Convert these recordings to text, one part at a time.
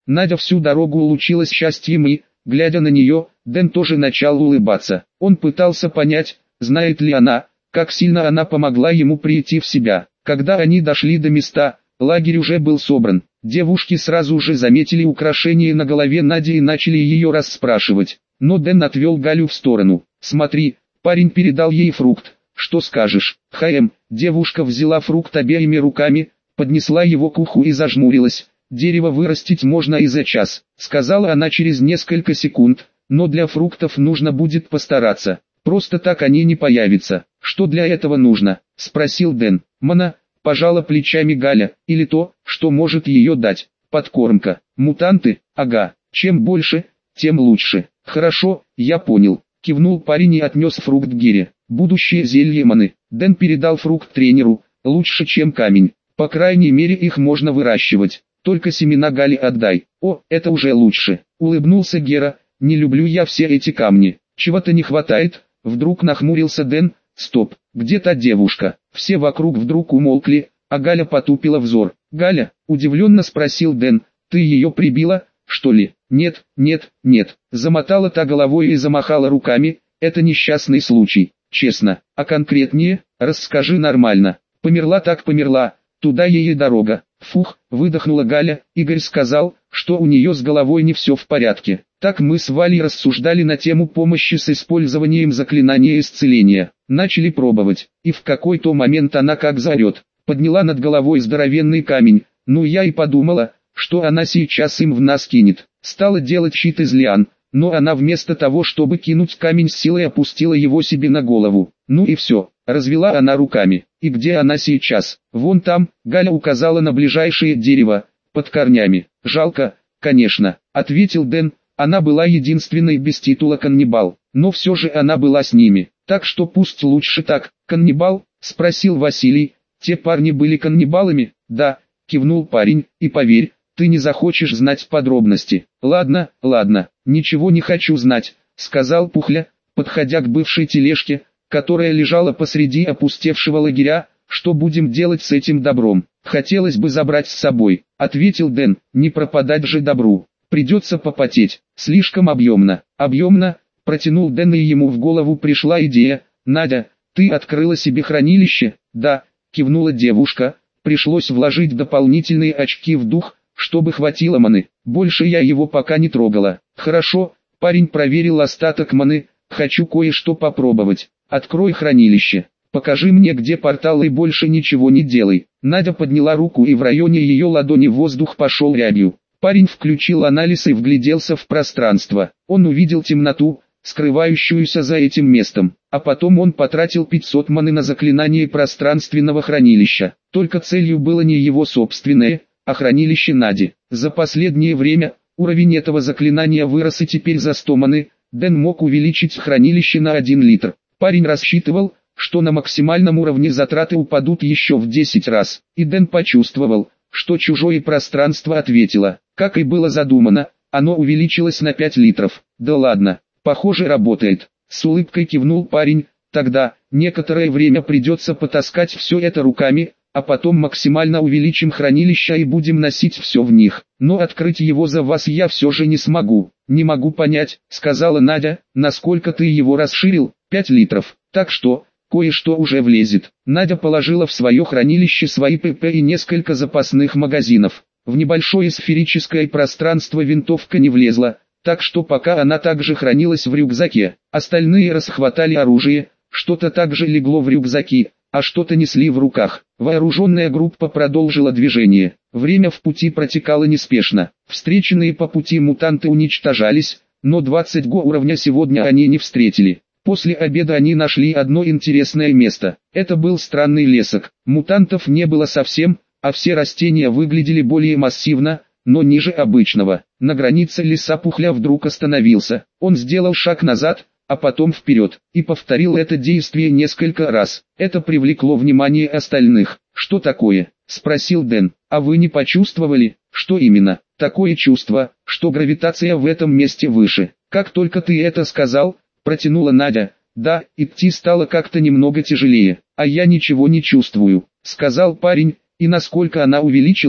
Надя всю дорогу улучилась счастьем и, глядя на нее, Дэн тоже начал улыбаться. Он пытался понять, знает ли она, как сильно она помогла ему прийти в себя. Когда они дошли до места, лагерь уже был собран. Девушки сразу же заметили украшение на голове Нади и начали ее расспрашивать. Но Дэн отвел Галю в сторону. «Смотри, парень передал ей фрукт. Что скажешь?» Девушка взяла фрукт обеими руками, поднесла его к уху и зажмурилась. «Дерево вырастить можно и за час», — сказала она через несколько секунд, «но для фруктов нужно будет постараться. Просто так они не появятся». «Что для этого нужно?» — спросил Дэн. «Мана», — пожала плечами Галя, «или то, что может ее дать. Подкормка. Мутанты? Ага. Чем больше, тем лучше». «Хорошо, я понял», — кивнул парень и отнес фрукт Гире. «Будущее зелье маны». Дэн передал фрукт тренеру. «Лучше, чем камень. По крайней мере их можно выращивать. Только семена Гали отдай». «О, это уже лучше», — улыбнулся Гера. «Не люблю я все эти камни. Чего-то не хватает». Вдруг нахмурился Дэн. «Стоп, где та девушка?» Все вокруг вдруг умолкли, а Галя потупила взор. «Галя?» — удивленно спросил Дэн. «Ты ее прибила, что ли?» «Нет, нет, нет», — замотала та головой и замахала руками. «Это несчастный случай. Честно, а конкретнее, расскажи нормально». «Померла так померла, туда ей и дорога». «Фух», — выдохнула Галя. «Игорь сказал, что у нее с головой не все в порядке». Так мы с Валей рассуждали на тему помощи с использованием заклинания исцеления. Начали пробовать, и в какой-то момент она как заорет. Подняла над головой здоровенный камень. Ну я и подумала, что она сейчас им в нас кинет. Стала делать щит из лиан, но она вместо того, чтобы кинуть камень с силой, опустила его себе на голову. Ну и все, развела она руками. И где она сейчас? Вон там, Галя указала на ближайшее дерево, под корнями. Жалко, конечно, ответил Дэн. Она была единственной без титула каннибал, но все же она была с ними. Так что пусть лучше так. «Каннибал?» — спросил Василий. «Те парни были каннибалами?» «Да», — кивнул парень, «и поверь, ты не захочешь знать подробности». «Ладно, ладно, ничего не хочу знать», — сказал Пухля, подходя к бывшей тележке, которая лежала посреди опустевшего лагеря. «Что будем делать с этим добром?» «Хотелось бы забрать с собой», — ответил Дэн. «Не пропадать же добру. Придется попотеть, слишком объемно». «Объемно?» — протянул Дэн, и ему в голову пришла идея. «Надя, ты открыла себе хранилище?» «Да», — кивнула девушка. «Пришлось вложить дополнительные очки в дух, чтобы хватило маны. Больше я его пока не трогала». «Хорошо», — парень проверил остаток маны. «Хочу кое-что попробовать. Открой хранилище. Покажи мне, где портал, и больше ничего не делай». Надя подняла руку, и в районе ее ладони воздух пошел рябью. Парень включил анализ и вгляделся в пространство. Он увидел темноту, скрывающуюся за этим местом. А потом он потратил 500 маны на заклинание пространственного хранилища. Только целью было не его собственное, а хранилище Нади. За последнее время уровень этого заклинания вырос, и теперь за 100 маны Дэн мог увеличить хранилище на 1 литр. Парень рассчитывал, что на максимальном уровне затраты упадут еще в 10 раз. И Дэн почувствовал, что чужое пространство ответило. Как и было задумано, оно увеличилось на 5 литров. «Да ладно, похоже, работает», — с улыбкой кивнул парень. «Тогда, некоторое время придется потаскать все это руками, а потом максимально увеличим хранилища и будем носить все в них. Но открыть его за вас я все же не смогу». «Не могу понять», — сказала Надя, — «насколько ты его расширил?» 5 литров. Так что, кое-что уже влезет». Надя положила в свое хранилище свои ПП и несколько запасных магазинов. В небольшое сферическое пространство винтовка не влезла, так что пока она также хранилась в рюкзаке. Остальные расхватали оружие, что-то также легло в рюкзаки, а что-то несли в руках. Вооруженная группа продолжила движение. Время в пути протекало неспешно. Встреченные по пути мутанты уничтожались, но 20 уровня сегодня они не встретили. После обеда они нашли одно интересное место. Это был странный лесок. Мутантов не было совсем, а все растения выглядели более массивно, но ниже обычного. На границе леса Пухля вдруг остановился. Он сделал шаг назад, а потом вперед, и повторил это действие несколько раз. Это привлекло внимание остальных. «Что такое?» — спросил Дэн. «А вы не почувствовали?» «Что именно?» «Такое чувство, что гравитация в этом месте выше». «Как только ты это сказал», — протянула Надя. «Да, идти стало как-то немного тяжелее, а я ничего не чувствую», — сказал парень. «И насколько она увеличилась?»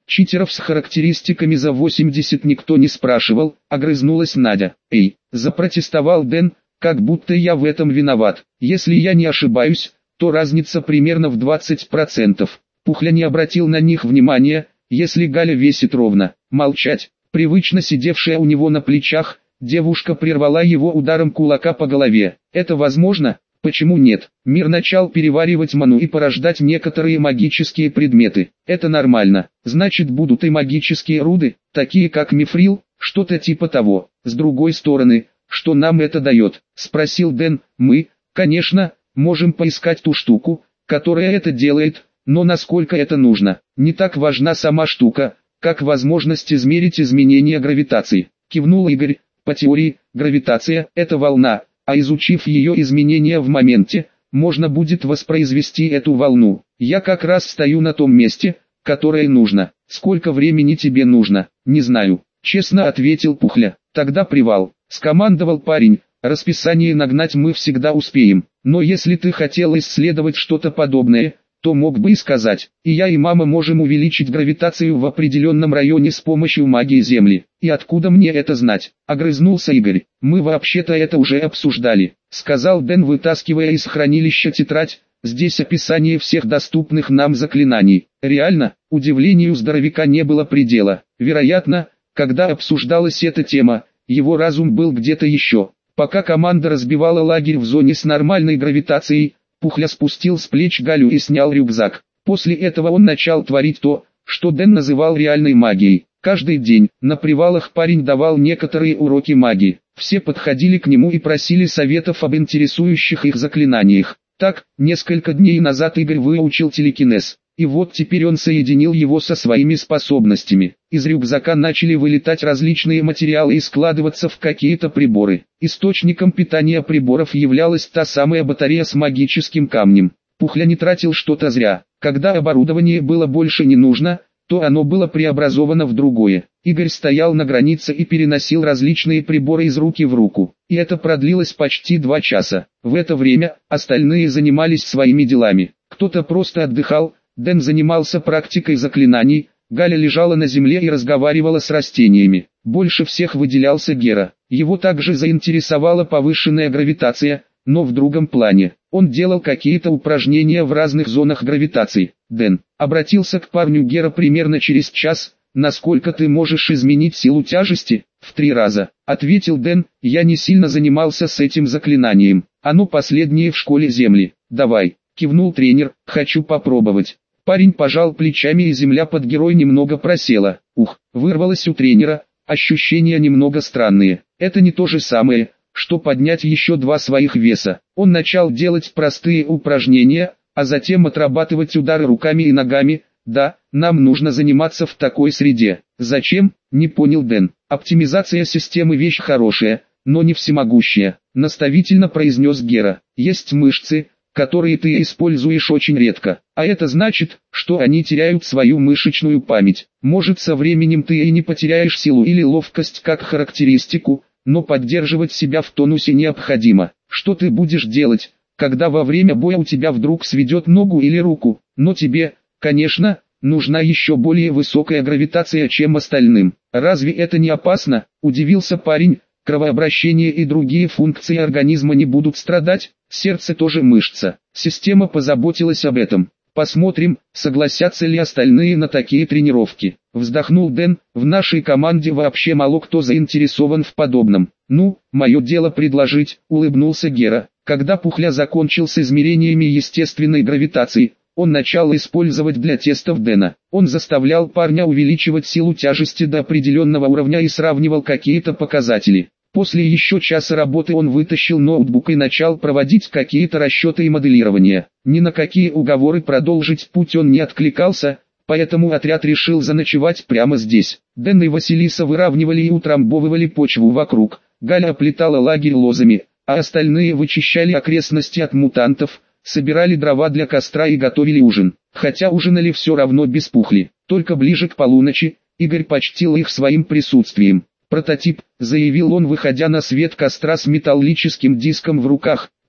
Читеров с характеристиками за 80 никто не спрашивал, огрызнулась Надя. Эй, запротестовал Дэн, как будто я в этом виноват. Если я не ошибаюсь, то разница примерно в 20%. Пухля не обратил на них внимания, если Галя весит ровно. Молчать. Привычно сидевшая у него на плечах, девушка прервала его ударом кулака по голове. Это возможно? Почему нет? Мир начал переваривать ману и порождать некоторые магические предметы. Это нормально. Значит, будут и магические руды, такие как мифрил, что-то типа того. С другой стороны, что нам это дает? Спросил Дэн. Мы, конечно, можем поискать ту штуку, которая это делает, но насколько это нужно? Не так важна сама штука, как возможность измерить изменения гравитации. Кивнул Игорь. По теории, гравитация – это волна, а изучив ее изменения в моменте, можно будет воспроизвести эту волну. Я как раз стою на том месте, которое нужно. Сколько времени тебе нужно? Не знаю, честно ответил Пухля. Тогда привал, скомандовал парень. Расписание нагнать мы всегда успеем, но если ты хотел исследовать что-то подобное, то мог бы и сказать. И я и мама можем увеличить гравитацию в определенном районе с помощью магии Земли. И откуда мне это знать? Огрызнулся Игорь. Мы вообще-то это уже обсуждали, сказал Дэн, вытаскивая из хранилища тетрадь. Здесь описание всех доступных нам заклинаний. Реально, удивлению здоровяка не было предела. Вероятно, когда обсуждалась эта тема, его разум был где-то еще. Пока команда разбивала лагерь в зоне с нормальной гравитацией, Пухля спустил с плеч Галю и снял рюкзак. После этого он начал творить то, что Дэн называл реальной магией. Каждый день на привалах парень давал некоторые уроки магии. Все подходили к нему и просили советов об интересующих их заклинаниях. Так, несколько дней назад Игорь выучил телекинез. И вот теперь он соединил его со своими способностями. Из рюкзака начали вылетать различные материалы и складываться в какие-то приборы. Источником питания приборов являлась та самая батарея с магическим камнем. Пухля не тратил что-то зря. Когда оборудование было больше не нужно, то оно было преобразовано в другое. Игорь стоял на границе и переносил различные приборы из руки в руку. И это продлилось почти 2 часа. В это время остальные занимались своими делами. Кто-то просто отдыхал. Дэн занимался практикой заклинаний, Галя лежала на земле и разговаривала с растениями. Больше всех выделялся Гера. Его также заинтересовала повышенная гравитация, но в другом плане. Он делал какие-то упражнения в разных зонах гравитации. Дэн обратился к парню Гера примерно через час. «Насколько ты можешь изменить силу тяжести?» «В 3 раза», ответил Дэн. «Я не сильно занимался с этим заклинанием. Оно последнее в школе Земли». «Давай», кивнул тренер, «хочу попробовать». Парень пожал плечами, и земля под герой немного просела. Ух, вырвалось у тренера, ощущения немного странные. Это не то же самое, что поднять еще 2 своих веса. Он начал делать простые упражнения, а затем отрабатывать удары руками и ногами. Да, нам нужно заниматься в такой среде. Зачем? Не понял Дэн. Оптимизация системы вещь хорошая, но не всемогущая, наставительно произнес Гера. Есть мышцы, которые ты используешь очень редко, а это значит, что они теряют свою мышечную память. Может, со временем ты и не потеряешь силу или ловкость как характеристику, но поддерживать себя в тонусе необходимо. Что ты будешь делать, когда во время боя у тебя вдруг сведет ногу или руку? Но тебе, конечно, нужна еще более высокая гравитация, чем остальным. Разве это не опасно? Удивился парень. Кровообращение и другие функции организма не будут страдать, сердце тоже мышца. Система позаботилась об этом. Посмотрим, согласятся ли остальные на такие тренировки. Вздохнул Дэн, в нашей команде вообще мало кто заинтересован в подобном. Ну, мое дело предложить, улыбнулся Гера. Когда Пухля закончил с измерениями естественной гравитации, он начал использовать для тестов Дэна. Он заставлял парня увеличивать силу тяжести до определенного уровня и сравнивал какие-то показатели. После еще часа работы он вытащил ноутбук и начал проводить какие-то расчеты и моделирование. Ни на какие уговоры продолжить путь он не откликался, поэтому отряд решил заночевать прямо здесь. Дэн и Василиса выравнивали и утрамбовывали почву вокруг, Галя оплетала лагерь лозами, а остальные вычищали окрестности от мутантов, собирали дрова для костра и готовили ужин. Хотя ужинали все равно без Пухли. Только ближе к полуночи, Игорь почтил их своим присутствием. «Прототип», — заявил он, выходя на свет костра с металлическим диском в руках.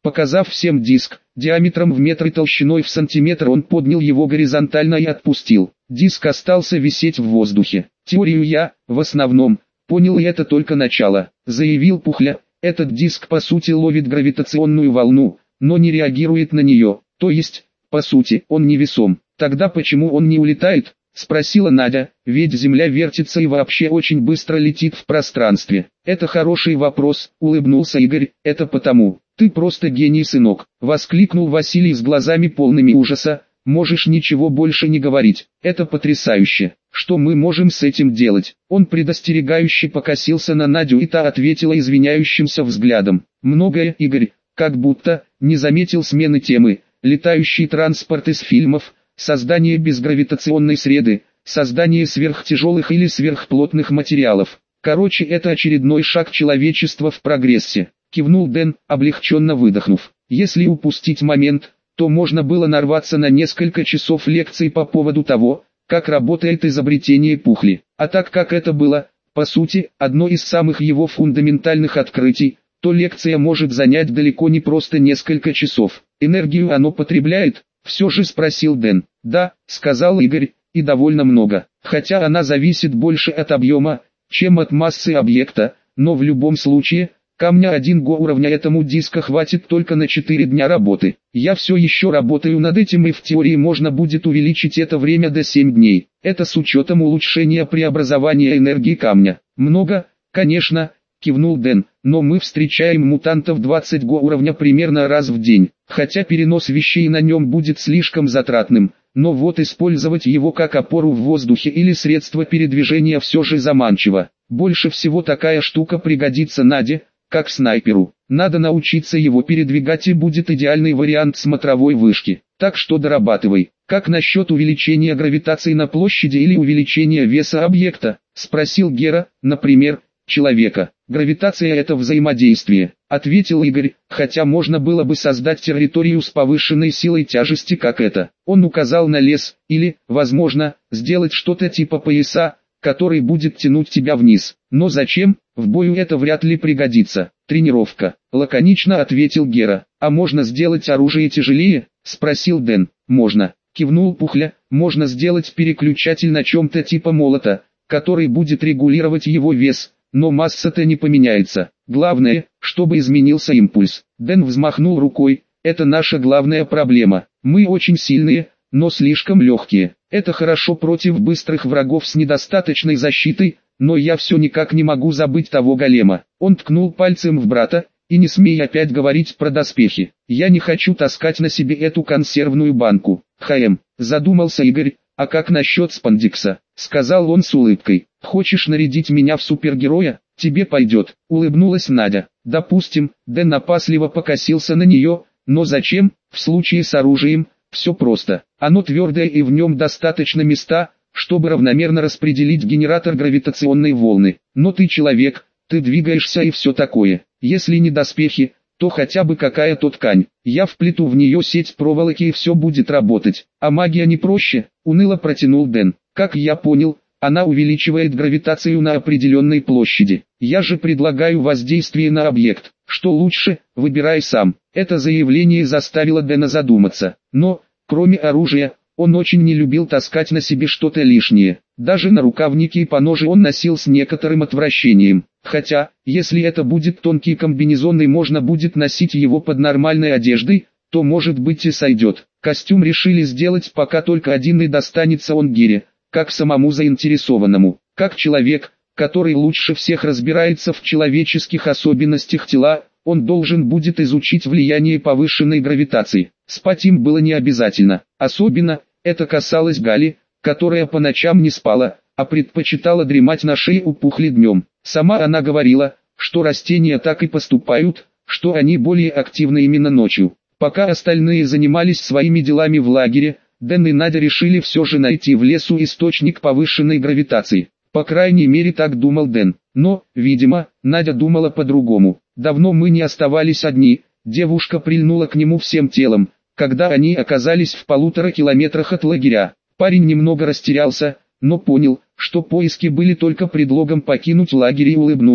Показав всем диск, диаметром в метр и толщиной в сантиметр, он поднял его горизонтально и отпустил. Диск остался висеть в воздухе. Теорию я, в основном, понял, и это только начало, заявил Пухля. Этот диск по сути ловит гравитационную волну, но не реагирует на нее, то есть, по сути, он невесом. Тогда почему он не улетает? Спросила Надя, ведь Земля вертится и вообще очень быстро летит в пространстве. Это хороший вопрос, улыбнулся Игорь, это потому. Ты просто гений, сынок, воскликнул Василий с глазами полными ужаса. Можешь ничего больше не говорить, это потрясающе. Что мы можем с этим делать? Он предостерегающе покосился на Надю, и та ответила извиняющимся взглядом. Многое, Игорь, как будто, не заметил смены темы. Летающий транспорт из фильмов, создание безгравитационной среды, создание сверхтяжелых или сверхплотных материалов. Короче, это очередной шаг человечества в прогрессе. Кивнул Дэн, облегченно выдохнув. Если упустить момент, то можно было нарваться на несколько часов лекций по поводу того, как работает изобретение Пухли. А так как это было, по сути, одно из самых его фундаментальных открытий, то лекция может занять далеко не просто несколько часов. Энергию оно потребляет? Все же спросил Дэн. Да, сказал Игорь, и довольно много. Хотя она зависит больше от объема, чем от массы объекта, но в любом случае, камня 1 го уровня этому диска хватит только на 4 дня работы. Я все еще работаю над этим, и в теории можно будет увеличить это время до 7 дней. Это с учетом улучшения преобразования энергии камня. Много, конечно, кивнул Дэн, но мы встречаем мутантов 20 го уровня примерно раз в день. Хотя перенос вещей на нем будет слишком затратным, но вот использовать его как опору в воздухе или средство передвижения все же заманчиво. Больше всего такая штука пригодится Наде, как снайперу. Надо научиться его передвигать, и будет идеальный вариант смотровой вышки. Так что дорабатывай. Как насчет увеличения гравитации на площади или увеличения веса объекта? Спросил Гера, например, человека. Гравитация — это взаимодействие, ответил Игорь, хотя можно было бы создать территорию с повышенной силой тяжести, как это. Он указал на лес, или, возможно, сделать что-то типа пояса, который будет тянуть тебя вниз. Но зачем? В бою это вряд ли пригодится. Тренировка, лаконично ответил Гера. А можно сделать оружие тяжелее? Спросил Дэн. Можно, кивнул Пухля. Можно сделать переключатель на чем-то типа молота, который будет регулировать его вес, но масса-то не поменяется. Главное, чтобы изменился импульс. Дэн взмахнул рукой. Это наша главная проблема. Мы очень сильные, но слишком легкие. Это хорошо против быстрых врагов с недостаточной защитой, но я все никак не могу забыть того голема. Он ткнул пальцем в брата, и не смей опять говорить про доспехи. Я не хочу таскать на себе эту консервную банку. Задумался Игорь, а как насчет спандекса? Сказал он с улыбкой. Хочешь нарядить меня в супергероя? Тебе пойдет, улыбнулась Надя. Допустим. Дэн опасливо покосился на нее, но зачем? В случае с оружием, все просто. Оно твердое, и в нем достаточно места, чтобы равномерно распределить генератор гравитационной волны. Но ты человек, ты двигаешься и все такое. Если не доспехи, то хотя бы какая-то ткань. Я вплету в нее сеть проволоки, и все будет работать. А магия не проще, уныло протянул Дэн. Как я понял, она увеличивает гравитацию на определенной площади. Я же предлагаю воздействие на объект. Что лучше, выбирай сам. Это заявление заставило Дэна задуматься. Но, кроме оружия, он очень не любил таскать на себе что-то лишнее. Даже нарукавники и поножи он носил с некоторым отвращением. Хотя, если это будет тонкий комбинезон и можно будет носить его под нормальной одеждой, то может быть и сойдет. Костюм решили сделать пока только один, и достанется он Гере, как самому заинтересованному. Как человек, который лучше всех разбирается в человеческих особенностях тела, он должен будет изучить влияние повышенной гравитации. Спать им было не обязательно. Особенно, это касалось Гали, которая по ночам не спала, а предпочитала дремать на шее у Пухли днем. Сама она говорила, что растения так и поступают, что они более активны именно ночью. Пока остальные занимались своими делами в лагере, Дэн и Надя решили все же найти в лесу источник повышенной гравитации. По крайней мере, так думал Дэн. Но, видимо, Надя думала по-другому. Давно мы не оставались одни. Девушка прильнула к нему всем телом, когда они оказались в 1,5 километрах от лагеря. Парень немного растерялся, но понял, что поиски были только предлогом покинуть лагерь, и улыбнулся.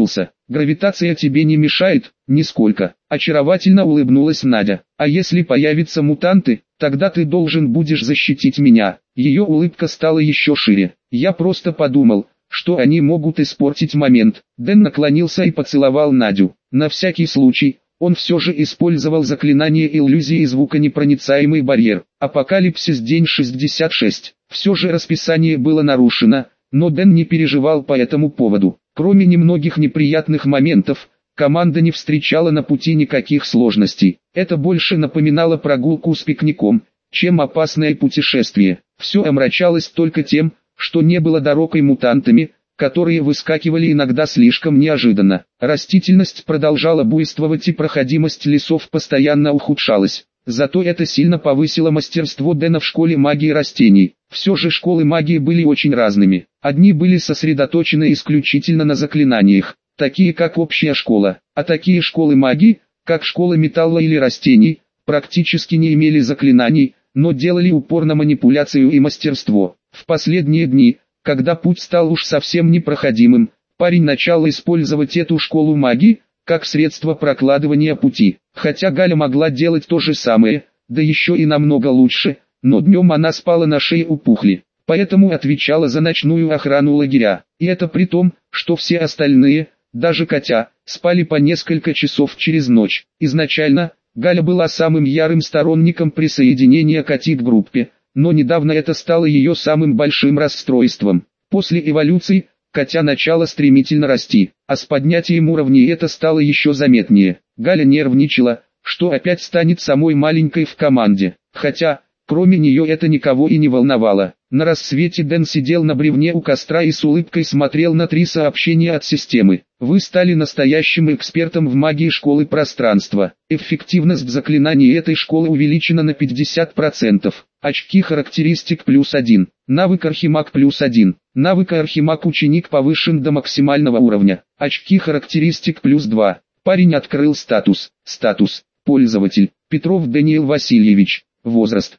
Гравитация тебе не мешает? Нисколько. Очаровательно улыбнулась Надя. А если появятся мутанты, тогда ты должен будешь защитить меня. Ее улыбка стала еще шире. Я просто подумал, что они могут испортить момент. Дэн наклонился и поцеловал Надю. На всякий случай, он все же использовал заклинание иллюзии и звуконепроницаемый барьер. Апокалипсис день 66. Все же расписание было нарушено, но Дэн не переживал по этому поводу. Кроме немногих неприятных моментов, команда не встречала на пути никаких сложностей. Это больше напоминало прогулку с пикником, чем опасное путешествие. Все омрачалось только тем, что не было дорог и мутантами, которые выскакивали иногда слишком неожиданно. Растительность продолжала буйствовать и проходимость лесов постоянно ухудшалась. Зато это сильно повысило мастерство Дэна в школе магии растений. Все же школы магии были очень разными. Одни были сосредоточены исключительно на заклинаниях, такие как общая школа, а такие школы магии, как школа металла или растений, практически не имели заклинаний, но делали упор на манипуляцию и мастерство. В последние дни, когда путь стал уж совсем непроходимым, парень начал использовать эту школу магии как средство прокладывания пути. Хотя Галя могла делать то же самое, да еще и намного лучше, но днем она спала на шее у Пухли, поэтому отвечала за ночную охрану лагеря. И это при том, что все остальные, даже Катя, спали по несколько часов через ночь. Изначально, Галя была самым ярым сторонником присоединения Кати к группе, но недавно это стало ее самым большим расстройством. После эволюции, Катя начала стремительно расти, а с поднятием уровней это стало еще заметнее. Галя нервничала, что опять станет самой маленькой в команде, хотя, кроме нее это никого и не волновало. На рассвете Дэн сидел на бревне у костра и с улыбкой смотрел на 3 сообщения от системы. Вы стали настоящим экспертом в магии школы пространства. Эффективность заклинаний этой школы увеличена на 50%. Очки характеристик +1. Навык Архимаг +1. Навык Архимаг ученик повышен до максимального уровня. Очки характеристик +2. Парень открыл статус. Статус. Пользователь. Петров Даниил Васильевич. Возраст.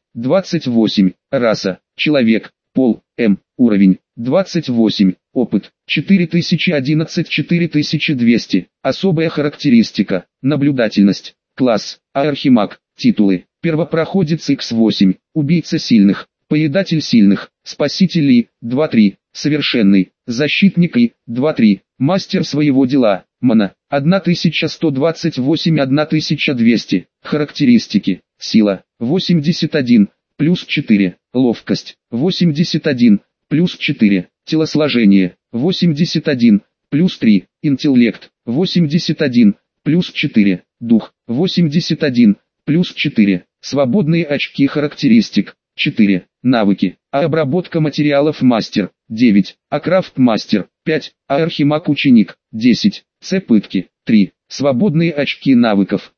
28. Раса. Человек. Пол. М. Уровень. 28. Опыт. 4011-4200. Особая характеристика. Наблюдательность. Класс. Архимаг. Титулы. Первопроходец X8. Убийца сильных. Поедатель сильных. Спаситель И. 2-3. Совершенный. Защитник И. 2-3. Мастер своего дела. Мана. 1128-1200. Характеристики. Сила. 81. +4. Ловкость. 81. +4. Телосложение. 81. +3. Интеллект. 81. +4. Дух. 81. +4. Свободные очки характеристик. 4. Навыки. А обработка материалов мастер. 9. А крафт мастер. 5. А архимаг ученик. 10. С пытки. 3. Свободные очки навыков.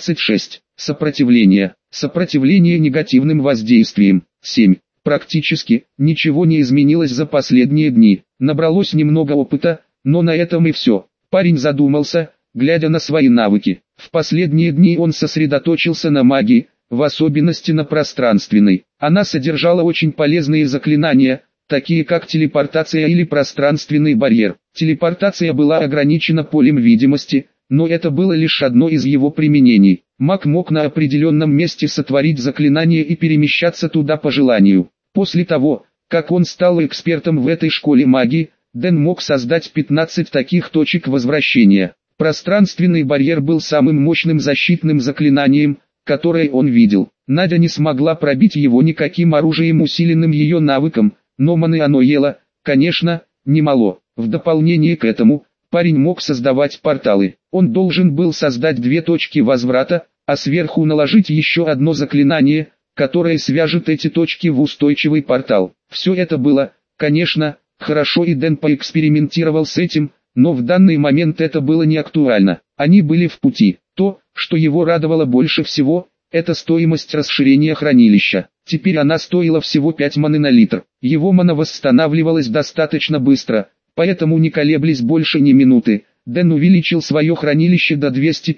26. Сопротивление. Сопротивление негативным воздействиям. 7. Практически, ничего не изменилось за последние дни. Набралось немного опыта, но на этом и все. Парень задумался, глядя на свои навыки. В последние дни он сосредоточился на магии, в особенности на пространственной. Она содержала очень полезные заклинания, такие как телепортация или пространственный барьер. Телепортация была ограничена полем видимости, но это было лишь одно из его применений. Маг мог на определенном месте сотворить заклинание и перемещаться туда по желанию. После того, как он стал экспертом в этой школе магии, Дэн мог создать 15 таких точек возвращения. Пространственный барьер был самым мощным защитным заклинанием, которое он видел. Надя не смогла пробить его никаким оружием, усиленным ее навыком, но маны оно ело, конечно, немало. В дополнение к этому, парень мог создавать порталы. Он должен был создать 2 точки возврата, а сверху наложить еще одно заклинание, которое свяжет эти точки в устойчивый портал. Все это было, конечно, хорошо, и Дэн поэкспериментировал с этим, но в данный момент это было не актуально. Они были в пути. То, что его радовало больше всего, это стоимость расширения хранилища. Теперь она стоила всего 5 маны на литр. Его мана восстанавливалась достаточно быстро, поэтому не колеблясь больше ни минуты, Дэн увеличил свое хранилище до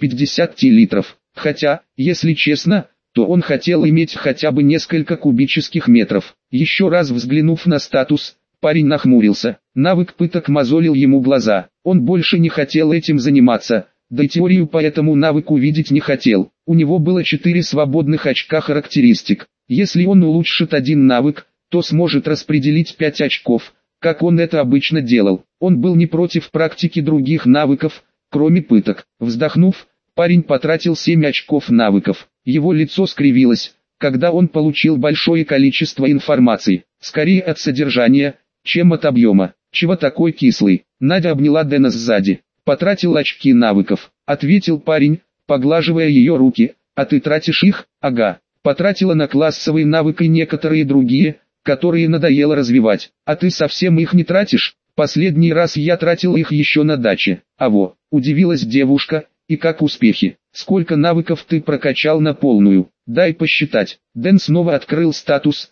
250 литров. Хотя, если честно, то он хотел иметь хотя бы несколько кубических метров. Еще раз взглянув на статус, парень нахмурился. Навык пыток мозолил ему глаза. Он больше не хотел этим заниматься, да и теорию по этому навыку видеть не хотел. У него было 4 свободных очка характеристик. Если он улучшит один навык, то сможет распределить 5 очков, как он это обычно делал. Он был не против практики других навыков, кроме пыток. Вздохнув, парень потратил 7 очков навыков. Его лицо скривилось, когда он получил большое количество информации, скорее от содержания, чем от объема. «Чего такой кислый?» Надя обняла Дэна сзади. «Потратил очки навыков», — ответил парень, поглаживая ее руки. «А ты тратишь их?» «Ага, потратила на классовые навыки и некоторые другие, которые надоело развивать. А ты совсем их не тратишь?» «Последний раз я тратил их еще на даче». «Аво», — удивилась девушка, — «и как успехи? Сколько навыков ты прокачал на полную? Дай посчитать». Дэн снова открыл статус,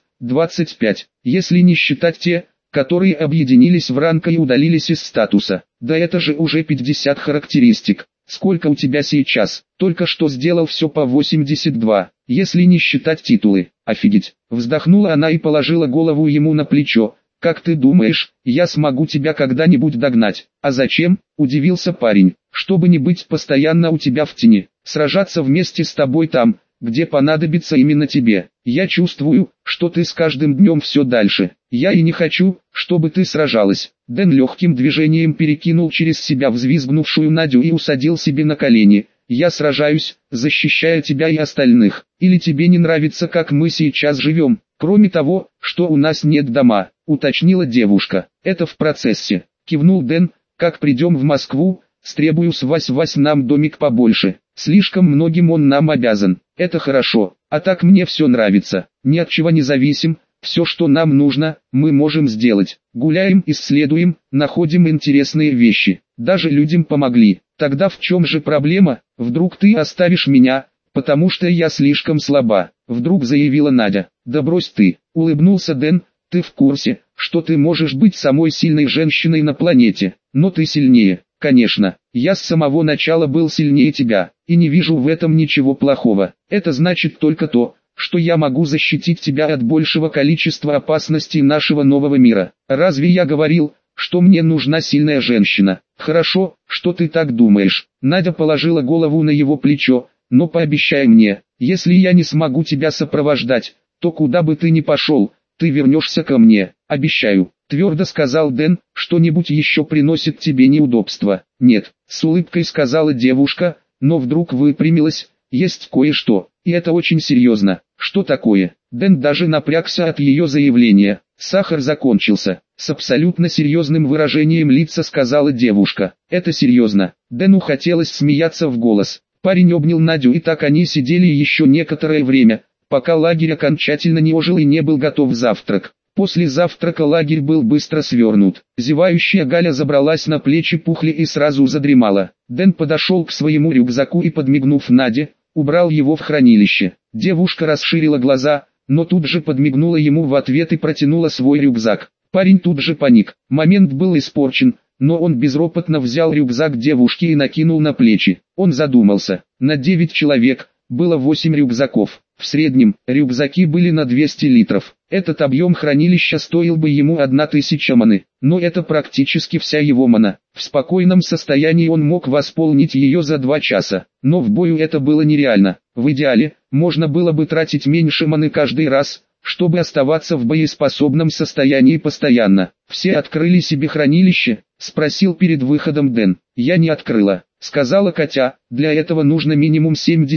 25, если не считать те, которые объединились в ранг и удалились из статуса. Да это же уже 50 характеристик. Сколько у тебя сейчас? Только что сделал все по 82, если не считать титулы. Офигеть. Вздохнула она и положила голову ему на плечо. «Как ты думаешь, я смогу тебя когда-нибудь догнать?» «А зачем?» – удивился парень. «Чтобы не быть постоянно у тебя в тени, сражаться вместе с тобой там, где понадобится именно тебе. Я чувствую, что ты с каждым днем все дальше. Я и не хочу, чтобы ты сражалась». Дэн легким движением перекинул через себя взвизгнувшую Надю и усадил себе на колени. «Я сражаюсь, защищая тебя и остальных. Или тебе не нравится, как мы сейчас живем? Кроме того, что у нас нет дома», — уточнила девушка. «Это в процессе», — кивнул Дэн. «Как придем в Москву, стребую с вас нам домик побольше. Слишком многим он нам обязан». «Это хорошо, а так мне все нравится. Ни от чего не зависим, все, что нам нужно, мы можем сделать. Гуляем, исследуем, находим интересные вещи. Даже людям помогли. Тогда в чем же проблема? Вдруг ты оставишь меня, потому что я слишком слаба», — вдруг заявила Надя. «Да брось ты», — улыбнулся Дэн, — «ты в курсе, что ты можешь быть самой сильной женщиной на планете, но ты сильнее». «Конечно, я с самого начала был сильнее тебя, и не вижу в этом ничего плохого. Это значит только то, что я могу защитить тебя от большего количества опасностей нашего нового мира. Разве я говорил, что мне нужна сильная женщина?» «Хорошо, что ты так думаешь». Надя положила голову на его плечо. «Но пообещай мне, если я не смогу тебя сопровождать, то куда бы ты ни пошел, ты вернешься ко мне». «Обещаю», — твердо сказал Дэн. «Что-нибудь еще приносит тебе неудобства?» «Нет», — с улыбкой сказала девушка, но вдруг выпрямилась. «Есть кое-что, и это очень серьезно». «Что такое?» Дэн даже напрягся от ее заявления. «Сахар закончился», — с абсолютно серьезным выражением лица сказала девушка. «Это серьезно». Дэну хотелось смеяться в голос. Парень обнял Надю, и так они сидели еще некоторое время, пока лагерь окончательно не ожил и не был готов завтрак. После завтрака лагерь был быстро свернут. Зевающая Галя забралась на плечи Пухли и сразу задремала. Дэн подошел к своему рюкзаку и, подмигнув Наде, убрал его в хранилище. Девушка расширила глаза, но тут же подмигнула ему в ответ и протянула свой рюкзак. Парень тут же паник. Момент был испорчен, но он безропотно взял рюкзак девушки и накинул на плечи. Он задумался. На 9 человек было 8 рюкзаков. В среднем, рюкзаки были на 200 литров. Этот объем хранилища стоил бы ему 1000 маны, но это практически вся его мана. В спокойном состоянии он мог восполнить ее за 2 часа, но в бою это было нереально. В идеале, можно было бы тратить меньше маны каждый раз, чтобы оставаться в боеспособном состоянии постоянно. «Все открыли себе хранилище?» — спросил перед выходом Дэн. «Я не открыла», — сказала Катя. «Для этого нужно минимум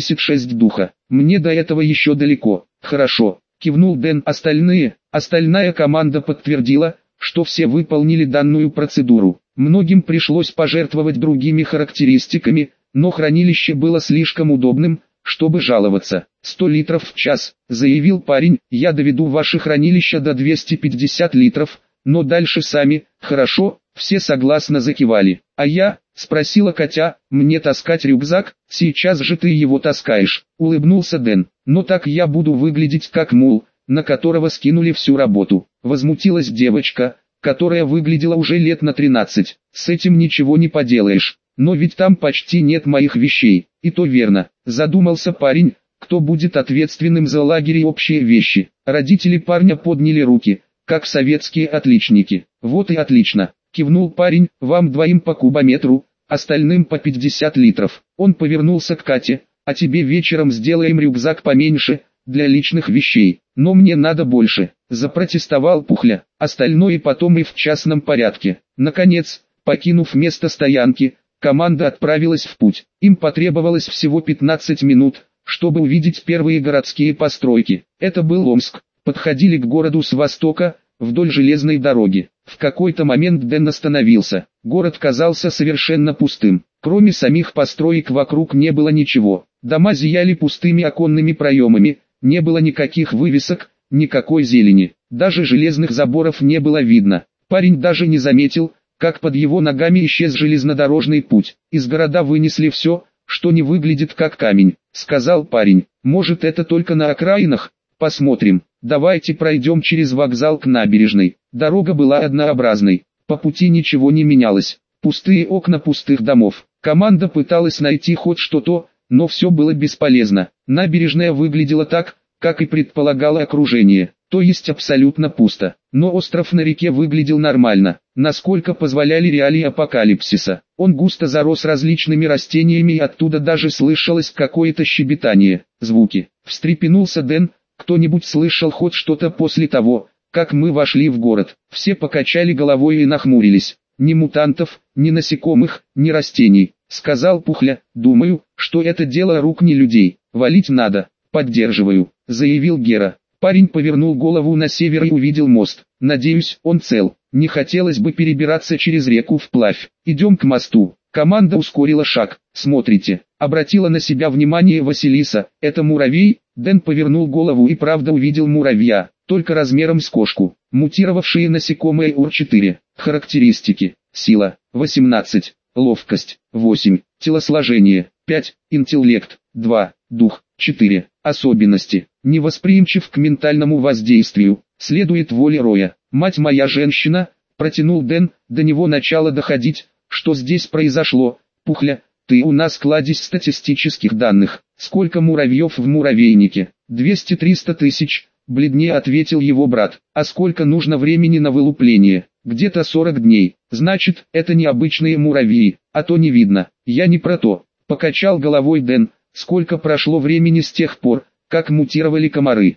76 духа. Мне до этого еще далеко». «Хорошо», — кивнул Дэн. Остальная команда подтвердила, что все выполнили данную процедуру. Многим пришлось пожертвовать другими характеристиками, но хранилище было слишком удобным, чтобы жаловаться. 100 литров в час, заявил парень. «Я доведу ваше хранилище до 250 литров, но дальше сами». «Хорошо», все согласно закивали. «А я?» — спросила Катя. «Мне таскать рюкзак?» «Сейчас же ты его таскаешь», — улыбнулся Дэн. «Но так я буду выглядеть как мул, на которого скинули всю работу». Возмутилась девочка, которая выглядела уже лет на 13. «С этим ничего не поделаешь. Но ведь там почти нет моих вещей». «И то верно», — задумался парень. «Кто будет ответственным за лагерь и общие вещи?» Родители парня подняли руки, как советские отличники. «Вот и отлично», кивнул парень, вам двоим по кубометру, остальным по 50 литров. Он повернулся к Кате, а тебе вечером сделаем рюкзак поменьше, для личных вещей, но мне надо больше, запротестовал Пухля, остальное потом и в частном порядке. Наконец, покинув место стоянки, команда отправилась в путь. Им потребовалось всего 15 минут, чтобы увидеть первые городские постройки. Это был Омск. Подходили к городу с востока, вдоль железной дороги. В какой-то момент Дэн остановился. Город казался совершенно пустым. Кроме самих построек вокруг не было ничего. Дома зияли пустыми оконными проемами, не было никаких вывесок, никакой зелени. Даже железных заборов не было видно. Парень даже не заметил, как под его ногами исчез железнодорожный путь. Из города вынесли все, что не выглядит как камень, сказал парень. Может, это только на окраинах? Посмотрим. Давайте пройдем через вокзал к набережной. Дорога была однообразной. По пути ничего не менялось. Пустые окна пустых домов. Команда пыталась найти хоть что-то, но все было бесполезно. Набережная выглядела так, как и предполагало окружение, то есть абсолютно пусто. Но остров на реке выглядел нормально, насколько позволяли реалии апокалипсиса. Он густо зарос различными растениями и оттуда даже слышалось какое-то щебетание. Звуки. Встрепенулся Дэн. Кто-нибудь слышал хоть что-то после того, как мы вошли в город? Все покачали головой и нахмурились. Ни мутантов, ни насекомых, ни растений, сказал Пухля. Думаю, что это дело рук не людей. Валить надо. Поддерживаю, заявил Гера. Парень повернул голову на север и увидел мост. Надеюсь, он цел. Не хотелось бы перебираться через реку вплавь. Идем к мосту. Команда ускорила шаг. Смотрите, обратила на себя внимание Василиса. Это муравей? Дэн повернул голову и правда увидел муравья, только размером с кошку. Мутировавшие насекомые УР-4. Характеристики. Сила. 18. Ловкость. 8. Телосложение. 5. Интеллект. 2. Дух. 4. Особенности. Невосприимчив к ментальному воздействию. Следует воле Роя. Мать моя женщина, протянул Дэн, до него начало доходить, что здесь произошло. Пухля, ты у нас кладезь статистических данных. Сколько муравьев в муравейнике? 200-300 тысяч, бледнее ответил его брат. А сколько нужно времени на вылупление? Где-то 40 дней. Значит, это не обычные муравьи, а то не видно. Я не про то. Покачал головой Дэн. Сколько прошло времени с тех пор, как мутировали комары?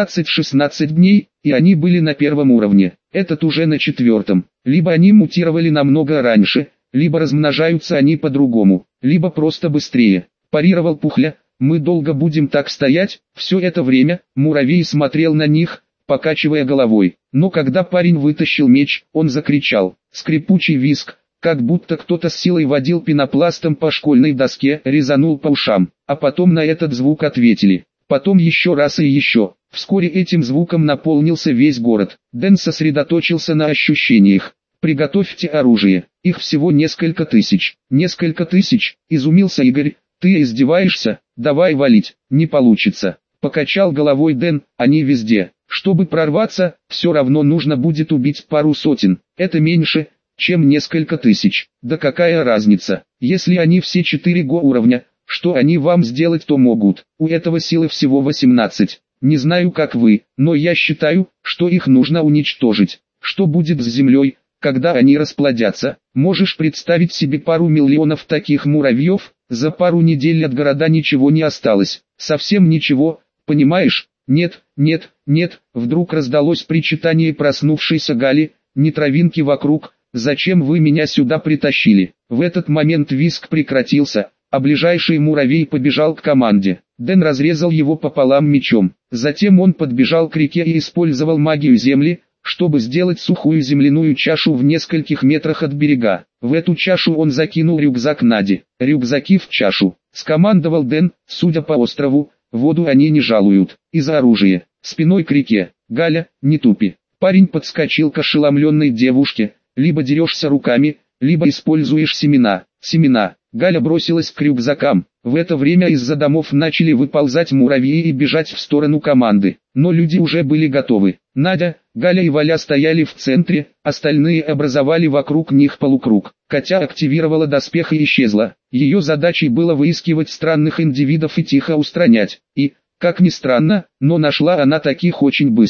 15-16 дней, и они были на первом уровне. Этот уже на четвертом. Либо они мутировали намного раньше, либо размножаются они по-другому, либо просто быстрее. Парировал Пухля. Мы долго будем так стоять? Все это время муравей смотрел на них, покачивая головой. Но когда парень вытащил меч, он закричал. Скрипучий визг, как будто кто-то с силой водил пенопластом по школьной доске, резанул по ушам. А потом на этот звук ответили. Потом еще раз и еще. Вскоре этим звуком наполнился весь город. Дэн сосредоточился на ощущениях. Приготовьте оружие. Их всего несколько тысяч. Несколько тысяч, изумился Игорь. Ты издеваешься? Давай валить. Не получится. Покачал головой Дэн. Они везде. Чтобы прорваться, все равно нужно будет убить пару сотен. Это меньше, чем несколько тысяч. Да какая разница, если они все 4 уровня, что они вам сделать-то могут? У этого силы всего 18. Не знаю как вы, но я считаю, что их нужно уничтожить. Что будет с землей, когда они расплодятся? Можешь представить себе пару миллионов таких муравьев? За пару недель от города ничего не осталось. Совсем ничего, понимаешь? Нет, нет, нет, вдруг раздалось причитание проснувшейся Гали. Не травинки вокруг, зачем вы меня сюда притащили? В этот момент визг прекратился, а ближайший муравей побежал к команде. Дэн разрезал его пополам мечом. Затем он подбежал к реке и использовал магию земли, чтобы сделать сухую земляную чашу в нескольких метрах от берега. В эту чашу он закинул рюкзак Нади. Рюкзаки в чашу, скомандовал Дэн. Судя по острову, воду они не жалуют. Из оружия, спиной к реке. Галя, не тупи. Парень подскочил к ошеломленной девушке. Либо дерешься руками, либо используешь семена. Семена. Галя бросилась к рюкзакам. В это время из-за домов начали выползать муравьи и бежать в сторону команды. Но люди уже были готовы. Надя, Галя и Валя стояли в центре, остальные образовали вокруг них полукруг. Катя активировала доспех и исчезла. Ее задачей было выискивать странных индивидов и тихо устранять. И, как ни странно, но нашла она таких очень быстро.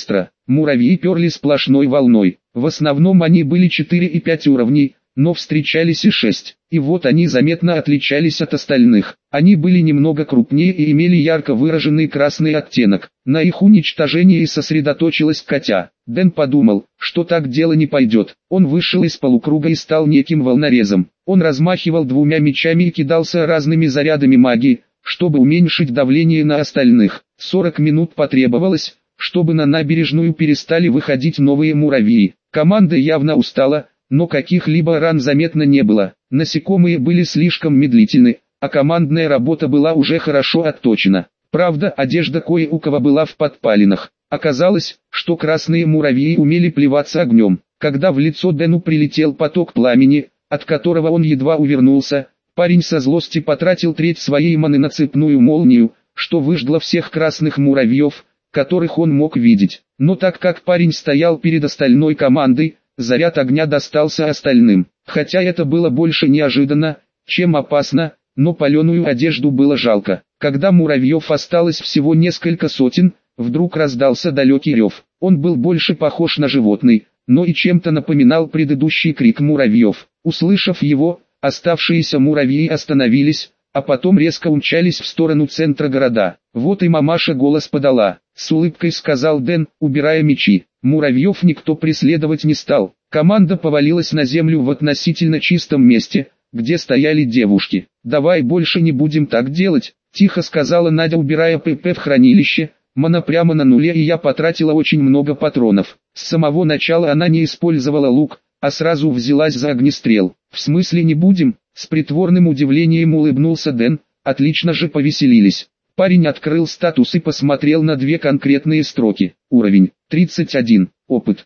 Муравьи перли сплошной волной. В основном они были 4 и 5 уровней, но встречались и 6. И вот они заметно отличались от остальных. Они были немного крупнее и имели ярко выраженный красный оттенок. На их уничтожении сосредоточилась Катя. Дэн подумал, что так дело не пойдет. Он вышел из полукруга и стал неким волнорезом. Он размахивал двумя мечами и кидался разными зарядами магии, чтобы уменьшить давление на остальных. 40 минут потребовалось, чтобы на набережную перестали выходить новые муравьи. Команда явно устала, но каких-либо ран заметно не было. Насекомые были слишком медлительны, а командная работа была уже хорошо отточена. Правда, одежда кое у кого была в подпалинах. Оказалось, что красные муравьи умели плеваться огнем. Когда в лицо Дэну прилетел поток пламени, от которого он едва увернулся, парень со злости потратил треть своей маны на цепную молнию, что выжгло всех красных муравьев, которых он мог видеть. Но так как парень стоял перед остальной командой, заряд огня достался остальным. Хотя это было больше неожиданно, чем опасно, но паленую одежду было жалко. Когда муравьев осталось всего несколько сотен, вдруг раздался далекий рев. Он был больше похож на животный, но и чем-то напоминал предыдущий крик муравьев. Услышав его, оставшиеся муравьи остановились, а потом резко умчались в сторону центра города. Вот и мамаша голос подала. С улыбкой сказал Дэн, убирая мечи. Муравьев никто преследовать не стал. Команда повалилась на землю в относительно чистом месте, где стояли девушки. «Давай больше не будем так делать», — тихо сказала Надя, убирая ПП в хранилище. «Мана прямо на нуле, и я потратила очень много патронов». С самого начала она не использовала лук, а сразу взялась за огнестрел. «В смысле не будем?» — с притворным удивлением улыбнулся Дэн. «Отлично же повеселились». Парень открыл статус и посмотрел на две конкретные строки. Уровень 31, опыт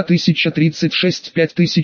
1036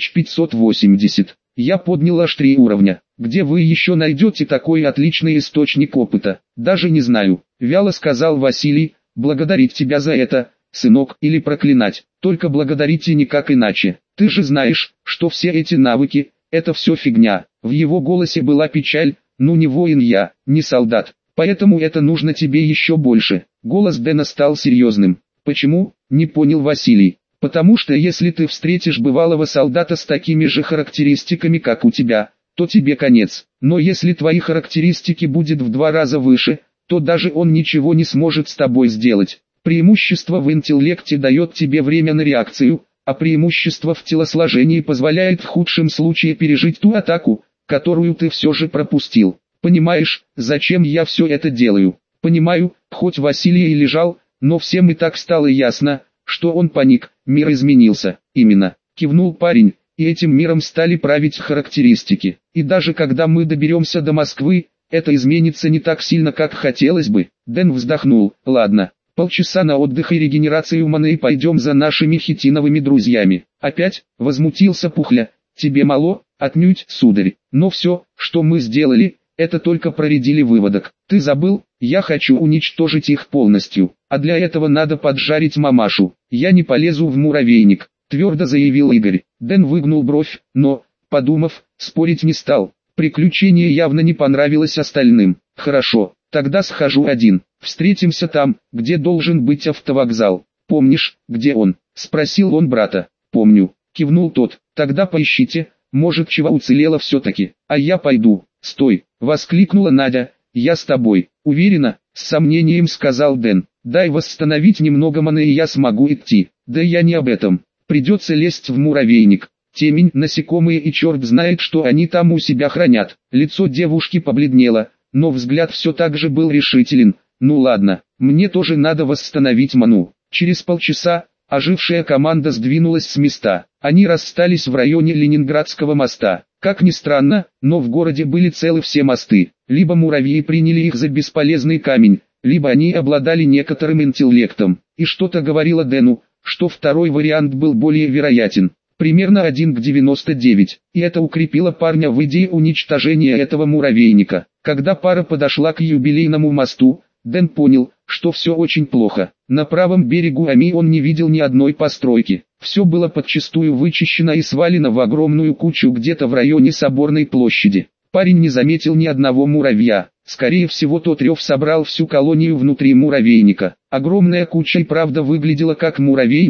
5580. Я поднял аж 3 уровня. Где вы еще найдете такой отличный источник опыта? Даже не знаю, вяло сказал Василий. Благодарить тебя за это, сынок, или проклинать. Только благодарите никак иначе. Ты же знаешь, что все эти навыки, это все фигня. В его голосе была печаль. Ну не воин я, не солдат. Поэтому это нужно тебе еще больше. Голос Дэна стал серьезным. Почему? Не понял Василий. Потому что если ты встретишь бывалого солдата с такими же характеристиками, как у тебя, то тебе конец. Но если твои характеристики будут в 2 раза выше, то даже он ничего не сможет с тобой сделать. Преимущество в интеллекте дает тебе время на реакцию, а преимущество в телосложении позволяет в худшем случае пережить ту атаку, которую ты все же пропустил. Понимаешь, зачем я все это делаю? Понимаю, хоть Василий и лежал, но всем и так стало ясно, что он паник, мир изменился. Именно, кивнул парень, и этим миром стали править характеристики. И даже когда мы доберемся до Москвы, это изменится не так сильно, как хотелось бы. Дэн вздохнул. Ладно, полчаса на отдых и регенерацию маны и пойдем за нашими хитиновыми друзьями. Опять, возмутился Пухля. Тебе мало? Отнюдь, сударь. Но все, что мы сделали, это только проредили выводок. Ты забыл? Я хочу уничтожить их полностью. А для этого надо поджарить мамашу. Я не полезу в муравейник, твердо заявил Игорь. Дэн выгнул бровь, но, подумав, спорить не стал. Приключение явно не понравилось остальным. Хорошо, тогда схожу один. Встретимся там, где должен быть автовокзал. Помнишь, где он? Спросил он брата. Помню, кивнул тот. Тогда поищите, может чего уцелело все-таки. А я пойду. Стой, воскликнула Надя. Я с тобой. Уверена, с сомнением сказал Дэн. Дай восстановить немного маны и я смогу идти. Да я не об этом. Придется лезть в муравейник. Темень, насекомые и черт знает, что они там у себя хранят. Лицо девушки побледнело, но взгляд все так же был решителен. Ну ладно, мне тоже надо восстановить ману. Через полчаса ожившая команда сдвинулась с места. Они расстались в районе Ленинградского моста. Как ни странно, но в городе были целы все мосты. Либо муравьи приняли их за бесполезный камень, либо они обладали некоторым интеллектом. И что-то говорило Дэну, что второй вариант был более вероятен. Примерно 1 к 99, и это укрепило парня в идее уничтожения этого муравейника. Когда пара подошла к юбилейному мосту, Дэн понял, что все очень плохо. На правом берегу Ами он не видел ни одной постройки. Все было подчистую вычищено и свалено в огромную кучу где-то в районе Соборной площади. Парень не заметил ни одного муравья. Скорее всего, тот рев собрал всю колонию внутри муравейника. Огромная куча и правда выглядела как муравейник,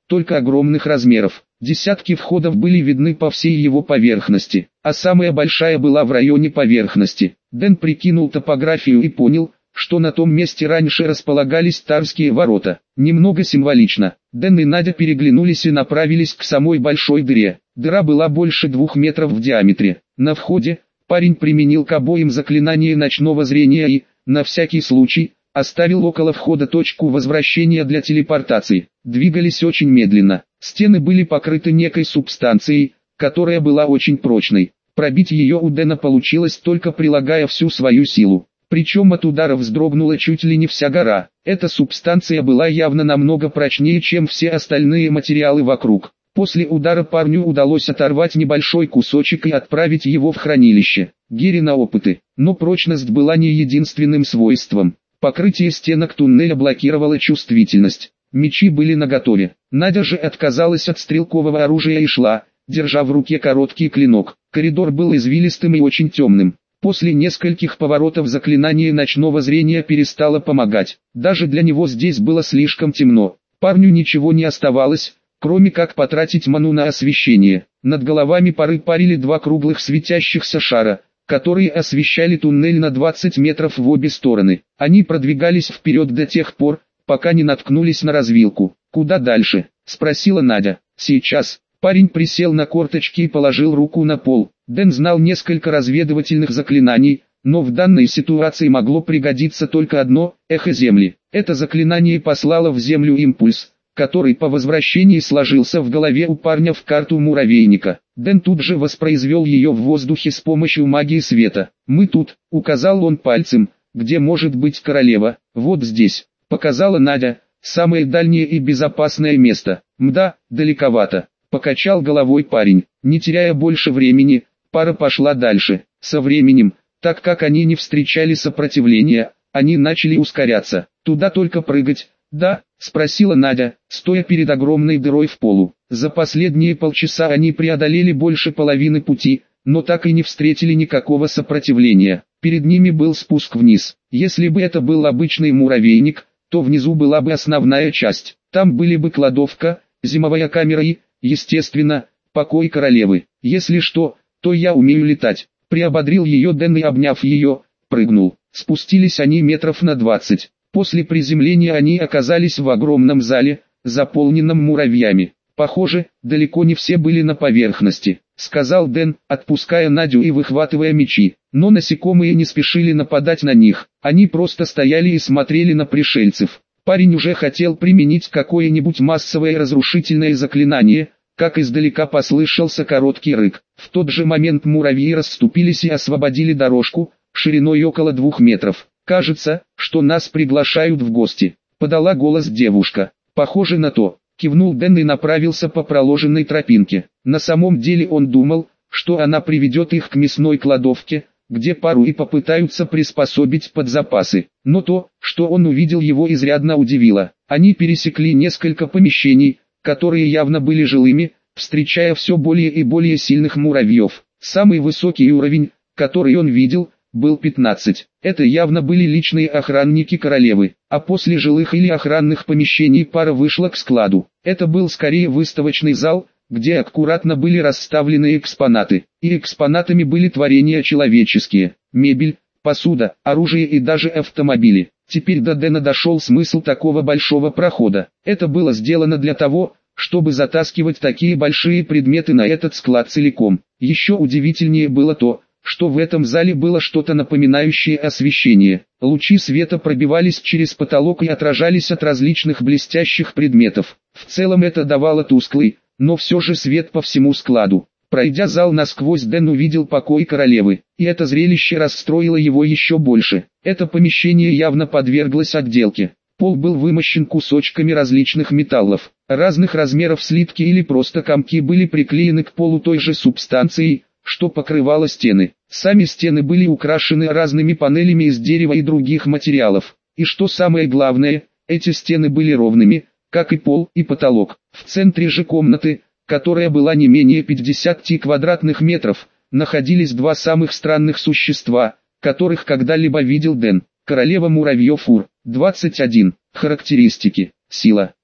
только огромных размеров. Десятки входов были видны по всей его поверхности, а самая большая была в районе поверхности. Дэн прикинул топографию и понял, что на том месте раньше располагались Тарские ворота. Немного символично. Дэн и Надя переглянулись и направились к самой большой дыре. Дыра была больше 2 метров в диаметре. На входе парень применил к обоим заклинание ночного зрения и, на всякий случай, оставил около входа точку возвращения для телепортации. Двигались очень медленно. Стены были покрыты некой субстанцией, которая была очень прочной. Пробить ее у Дэна получилось только прилагая всю свою силу. Причем от удара вздрогнула чуть ли не вся гора. Эта субстанция была явно намного прочнее, чем все остальные материалы вокруг. После удара парню удалось оторвать небольшой кусочек и отправить его в хранилище. Гири на опыты. Но прочность была не единственным свойством. Покрытие стенок туннеля блокировало чувствительность. Мечи были наготове. Надя же отказалась от стрелкового оружия и шла, держа в руке короткий клинок. Коридор был извилистым и очень темным. После нескольких поворотов заклинание ночного зрения перестало помогать. Даже для него здесь было слишком темно. Парню ничего не оставалось, кроме как потратить ману на освещение. Над головами пары парили 2 круглых светящихся шара, которые освещали туннель на 20 метров в обе стороны. Они продвигались вперед до тех пор, пока не наткнулись на развилку. «Куда дальше?» – спросила Надя. «Сейчас». Парень присел на корточки и положил руку на пол. Дэн знал несколько разведывательных заклинаний, но в данной ситуации могло пригодиться только одно – эхо земли. Это заклинание послало в землю импульс, который по возвращении сложился в голове у парня в карту муравейника. Дэн тут же воспроизвел ее в воздухе с помощью магии света. «Мы тут», — указал он пальцем, — «где может быть королева?» «Вот здесь», — показала Надя, — «самое дальнее и безопасное место». «Мда, далековато», — покачал головой парень. Не теряя больше времени, пара пошла дальше. Со временем, так как они не встречали сопротивления, они начали ускоряться. «Туда только прыгать». «Да?» — спросила Надя, стоя перед огромной дырой в полу. За последние полчаса они преодолели больше половины пути, но так и не встретили никакого сопротивления. Перед ними был спуск вниз. Если бы это был обычный муравейник, то внизу была бы основная часть. Там были бы кладовка, зимовая камера и, естественно, покой королевы. «Если что, то я умею летать», — приободрил ее Дэн и, обняв ее, прыгнул. Спустились они метров на 20. После приземления они оказались в огромном зале, заполненном муравьями. «Похоже, далеко не все были на поверхности», — сказал Дэн, отпуская Надю и выхватывая мечи. Но насекомые не спешили нападать на них, они просто стояли и смотрели на пришельцев. Парень уже хотел применить какое-нибудь массовое разрушительное заклинание, как издалека послышался короткий рык. В тот же момент муравьи расступились и освободили дорожку, шириной около 2 метров. «Кажется, что нас приглашают в гости», — подала голос девушка. «Похоже на то», — кивнул Дэн и направился по проложенной тропинке. На самом деле он думал, что она приведет их к мясной кладовке, где пару и попытаются приспособить под запасы. Но то, что он увидел, его изрядно удивило. Они пересекли несколько помещений, которые явно были жилыми, встречая все более и более сильных муравьев. Самый высокий уровень, который он видел, был 15. Это явно были личные охранники королевы, а после жилых или охранных помещений пара вышла к складу. Это был скорее выставочный зал, где аккуратно были расставлены экспонаты. И экспонатами были творения человеческие, мебель, посуда, оружие и даже автомобили. Теперь до Дэна дошел смысл такого большого прохода. Это было сделано для того, чтобы затаскивать такие большие предметы на этот склад целиком. Еще удивительнее было то, что в этом зале было что-то напоминающее освещение. Лучи света пробивались через потолок и отражались от различных блестящих предметов. В целом это давало тусклый, но все же свет по всему складу. Пройдя зал насквозь, Дэн увидел покой королевы, и это зрелище расстроило его еще больше. Это помещение явно подверглось отделке. Пол был вымощен кусочками различных металлов. Разных размеров слитки или просто комки были приклеены к полу той же субстанцией, что покрывало стены. Сами стены были украшены разными панелями из дерева и других материалов. И что самое главное, эти стены были ровными, как и пол и потолок. В центре же комнаты, которая была не менее 50 квадратных метров, находились 2 самых странных существа, которых когда-либо видел Дэн. Королева муравьев Ур. 21. Характеристики. Сила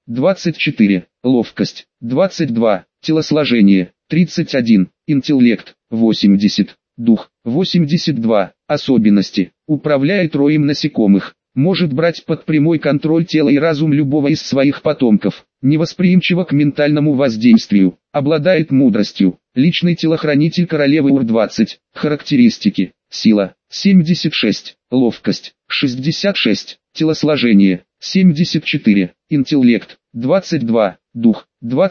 24. Ловкость. 22. Телосложение. 31. Интеллект. 80. Дух. 82. Особенности. Управляет роем насекомых. Может брать под прямой контроль тело и разум любого из своих потомков. Невосприимчива к ментальному воздействию. Обладает мудростью. Личный телохранитель королевы Ур-20. Характеристики. Сила. 76. Ловкость. 66. Телосложение. 74. Интеллект. 22. Дух.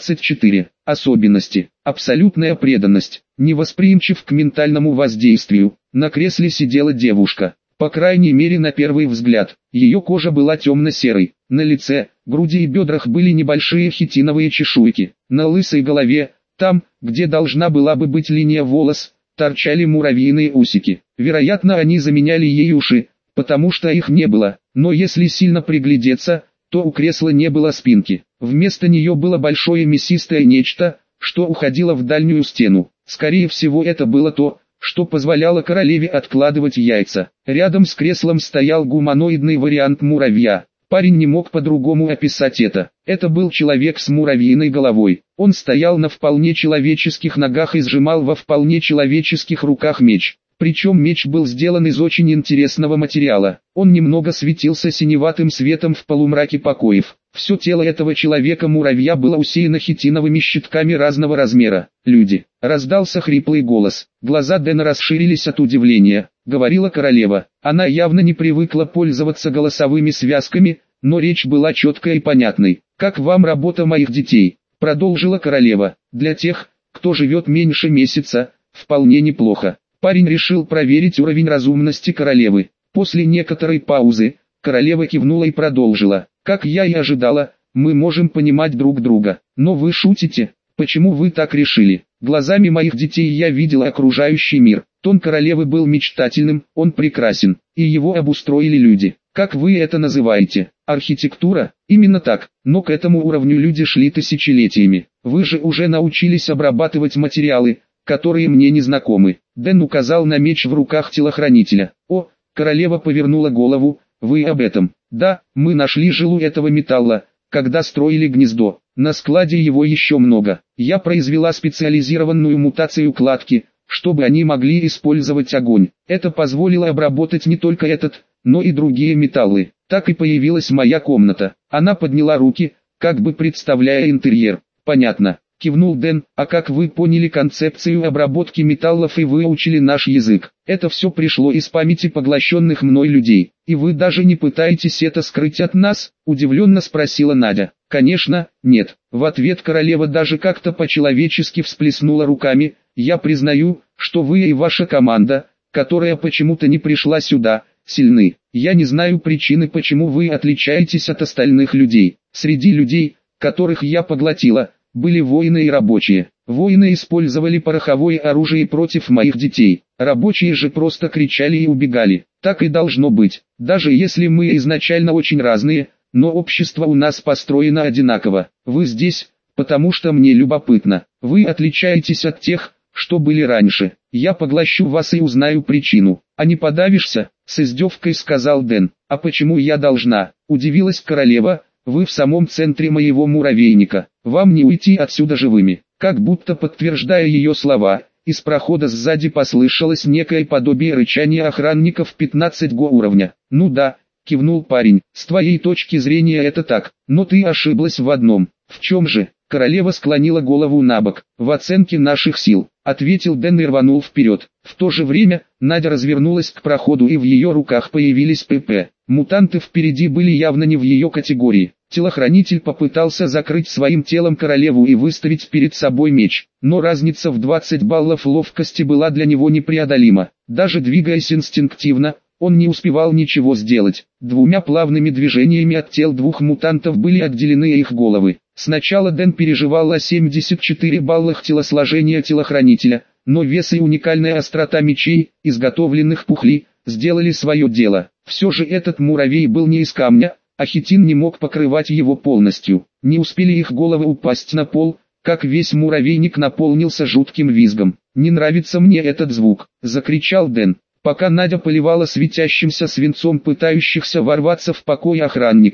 24. Особенности. Абсолютная преданность. Невосприимчив к ментальному воздействию. На кресле сидела девушка. По крайней мере на первый взгляд. Ее кожа была темно-серой. На лице, груди и бедрах были небольшие хитиновые чешуйки. На лысой голове, там, где должна была бы быть линия волос, торчали муравьиные усики. Вероятно, они заменяли ей уши, потому что их не было. Но если сильно приглядеться, то у кресла не было спинки. Вместо нее было большое мясистое нечто, что уходило в дальнюю стену. Скорее всего, это было то, что позволяло королеве откладывать яйца. Рядом с креслом стоял гуманоидный вариант муравья. Парень не мог по-другому описать это. Это был человек с муравьиной головой. Он стоял на вполне человеческих ногах и сжимал во вполне человеческих руках меч. Причем меч был сделан из очень интересного материала. Он немного светился синеватым светом в полумраке покоев. Все тело этого человека-муравья было усеяно хитиновыми щитками разного размера. «Люди!» — раздался хриплый голос. Глаза Дэна расширились от удивления. Говорила королева. Она явно не привыкла пользоваться голосовыми связками, но речь была четкой и понятной. «Как вам работа моих детей?» — продолжила королева. «Для тех, кто живет меньше месяца, вполне неплохо». Парень решил проверить уровень разумности королевы. После некоторой паузы, королева кивнула и продолжила. «Как я и ожидала, мы можем понимать друг друга. Но вы шутите? Почему вы так решили? Глазами моих детей я видела окружающий мир. Тон королевы был мечтательным, он прекрасен, и его обустроили люди. Как вы это называете? Архитектура? Именно так, но к этому уровню люди шли тысячелетиями. Вы же уже научились обрабатывать материалы, которые мне не знакомы». Дэн указал на меч в руках телохранителя. «О!» — королева повернула голову. «Вы об этом?» «Да, мы нашли жилу этого металла, когда строили гнездо. На складе его еще много. Я произвела специализированную мутацию кладки, чтобы они могли использовать огонь. Это позволило обработать не только этот, но и другие металлы. Так и появилась моя комната». Она подняла руки, как бы представляя интерьер. «Понятно», — кивнул Дэн. «А как вы поняли концепцию обработки металлов и выучили наш язык?» «Это все пришло из памяти поглощенных мной людей. И вы даже не пытаетесь это скрыть от нас?» — удивленно спросила Надя. «Конечно, нет». В ответ королева даже как-то по-человечески всплеснула руками. «Я признаю, что вы и ваша команда, которая почему-то не пришла сюда, сильны. Я не знаю причины, почему вы отличаетесь от остальных людей. Среди людей, которых я поглотила, были воины и рабочие. Воины использовали пороховое оружие против моих детей. Рабочие же просто кричали и убегали. Так и должно быть. Даже если мы изначально очень разные, но общество у нас построено одинаково. Вы здесь, потому что мне любопытно. Вы отличаетесь от тех, что были раньше. Я поглощу вас и узнаю причину. А не подавишься?» — с издевкой сказал Дэн. «А почему я должна?» — удивилась королева. «Вы в самом центре моего муравейника. Вам не уйти отсюда живыми». Как будто подтверждая ее слова, из прохода сзади послышалось некое подобие рычания охранников 15-го уровня. «Ну да», — кивнул парень, — «с твоей точки зрения это так, но ты ошиблась в одном». «В чем же?» — королева склонила голову набок. «В оценке наших сил», — ответил Дэн и рванул вперед. В то же время, Надя развернулась к проходу и в ее руках появились ПП. Мутанты впереди были явно не в ее категории. Телохранитель попытался закрыть своим телом королеву и выставить перед собой меч, но разница в 20 баллов ловкости была для него непреодолима. Даже двигаясь инстинктивно, он не успевал ничего сделать. Двумя плавными движениями от тел двух мутантов были отделены их головы. Сначала Дэн переживал о 74 баллах телосложения телохранителя, но вес и уникальная острота мечей, изготовленных Пухли, сделали свое дело. Все же этот муравей был не из камня, а хитин не мог покрывать его полностью. Не успели их головы упасть на пол, как весь муравейник наполнился жутким визгом. «Не нравится мне этот звук», — закричал Дэн, пока Надя поливала светящимся свинцом пытающихся ворваться в покой охранников.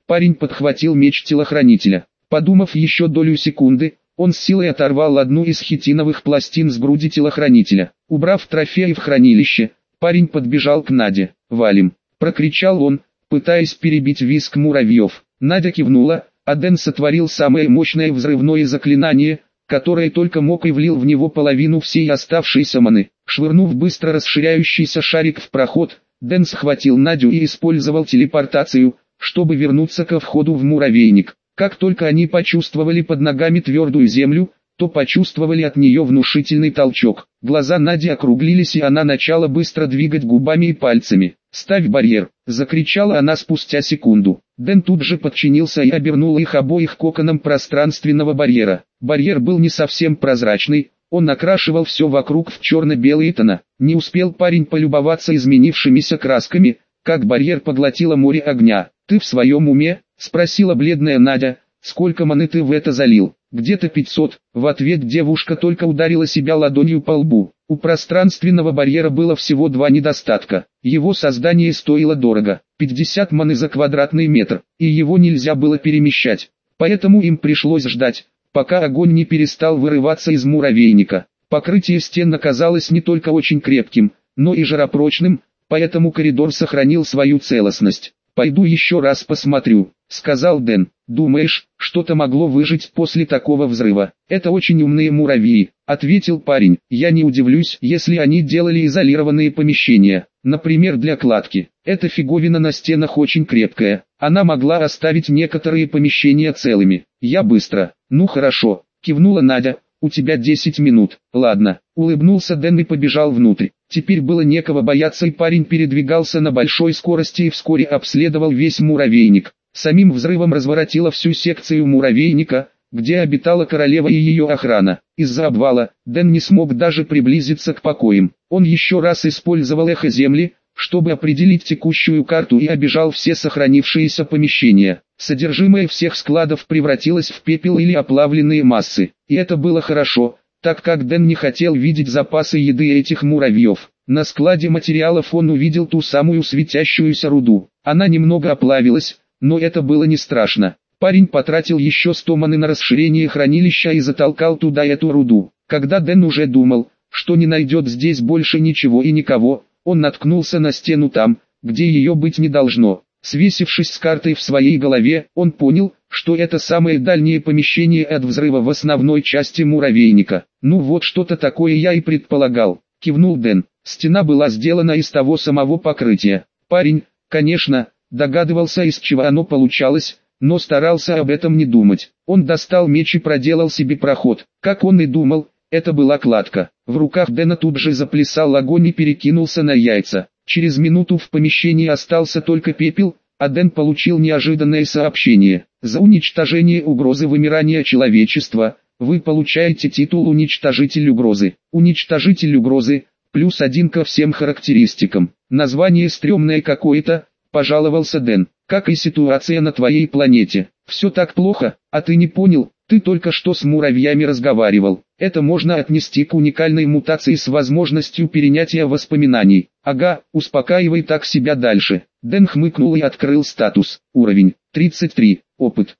Парень подхватил меч телохранителя. Подумав еще долю секунды, он с силой оторвал одну из хитиновых пластин с груди телохранителя. Убрав трофеи в хранилище, парень подбежал к Наде. «Валим!» – прокричал он, пытаясь перебить визг муравьев. Надя кивнула, а Дэн сотворил самое мощное взрывное заклинание, которое только мог, и влил в него половину всей оставшейся маны. Швырнув быстро расширяющийся шарик в проход, Дэн схватил Надю и использовал телепортацию, чтобы вернуться ко входу в муравейник. Как только они почувствовали под ногами твердую землю, то почувствовали от нее внушительный толчок. Глаза Нади округлились, и она начала быстро двигать губами и пальцами. «Ставь барьер!» – закричала она спустя секунду. Дэн тут же подчинился и обернул их обоих коконом пространственного барьера. Барьер был не совсем прозрачный, он окрашивал все вокруг в черно-белые тона. Не успел парень полюбоваться изменившимися красками, как барьер поглотило море огня. «Ты в своем уме?» – спросила бледная Надя. «Сколько маны ты в это залил?» «Где-то 500», — в ответ девушка только ударила себя ладонью по лбу. У пространственного барьера было всего два недостатка. Его создание стоило дорого, 50 маны за квадратный метр, и его нельзя было перемещать. Поэтому им пришлось ждать, пока огонь не перестал вырываться из муравейника. Покрытие стен оказалось не только очень крепким, но и жаропрочным, поэтому коридор сохранил свою целостность. «Пойду еще раз посмотрю», — сказал Дэн. «Думаешь, что-то могло выжить после такого взрыва?» «Это очень умные муравьи», — ответил парень. «Я не удивлюсь, если они делали изолированные помещения, например, для кладки. Эта фиговина на стенах очень крепкая, она могла оставить некоторые помещения целыми. Я быстро». «Ну хорошо», — кивнула Надя. «У тебя 10 минут». «Ладно», — улыбнулся Дэн и побежал внутрь. Теперь было некого бояться, и парень передвигался на большой скорости и вскоре обследовал весь муравейник. Самим взрывом разворотило всю секцию муравейника, где обитала королева и ее охрана. Из-за обвала Дэн не смог даже приблизиться к покоям. Он еще раз использовал эхо земли, чтобы определить текущую карту, и обежал все сохранившиеся помещения. Содержимое всех складов превратилось в пепел или оплавленные массы. И это было хорошо, так как Дэн не хотел видеть запасы еды этих муравьев. На складе материалов он увидел ту самую светящуюся руду. Она немного оплавилась, но это было не страшно. Парень потратил еще 100 маны на расширение хранилища и затолкал туда эту руду. Когда Дэн уже думал, что не найдет здесь больше ничего и никого, он наткнулся на стену там, где ее быть не должно. Свесившись с картой в своей голове, он понял, что это самое дальнее помещение от взрыва в основной части муравейника. «Ну вот, что-то такое я и предполагал», — кивнул Дэн. Стена была сделана из того самого покрытия. Парень, конечно, догадывался, из чего оно получалось, но старался об этом не думать. Он достал меч и проделал себе проход. Как он и думал, это была кладка. В руках Дэна тут же заплясал огонь и перекинулся на яйца. Через минуту в помещении остался только пепел, а Дэн получил неожиданное сообщение. За уничтожение угрозы вымирания человечества вы получаете титул «Уничтожитель угрозы». Уничтожитель угрозы, +1 ко всем характеристикам. Название стрёмное какое-то, пожаловался Дэн. Как и ситуация на твоей планете. Все так плохо, а ты не понял, ты только что с муравьями разговаривал. Это можно отнести к уникальной мутации с возможностью перенятия воспоминаний. Ага, успокаивай так себя дальше. Дэн хмыкнул и открыл статус. Уровень 33. Опыт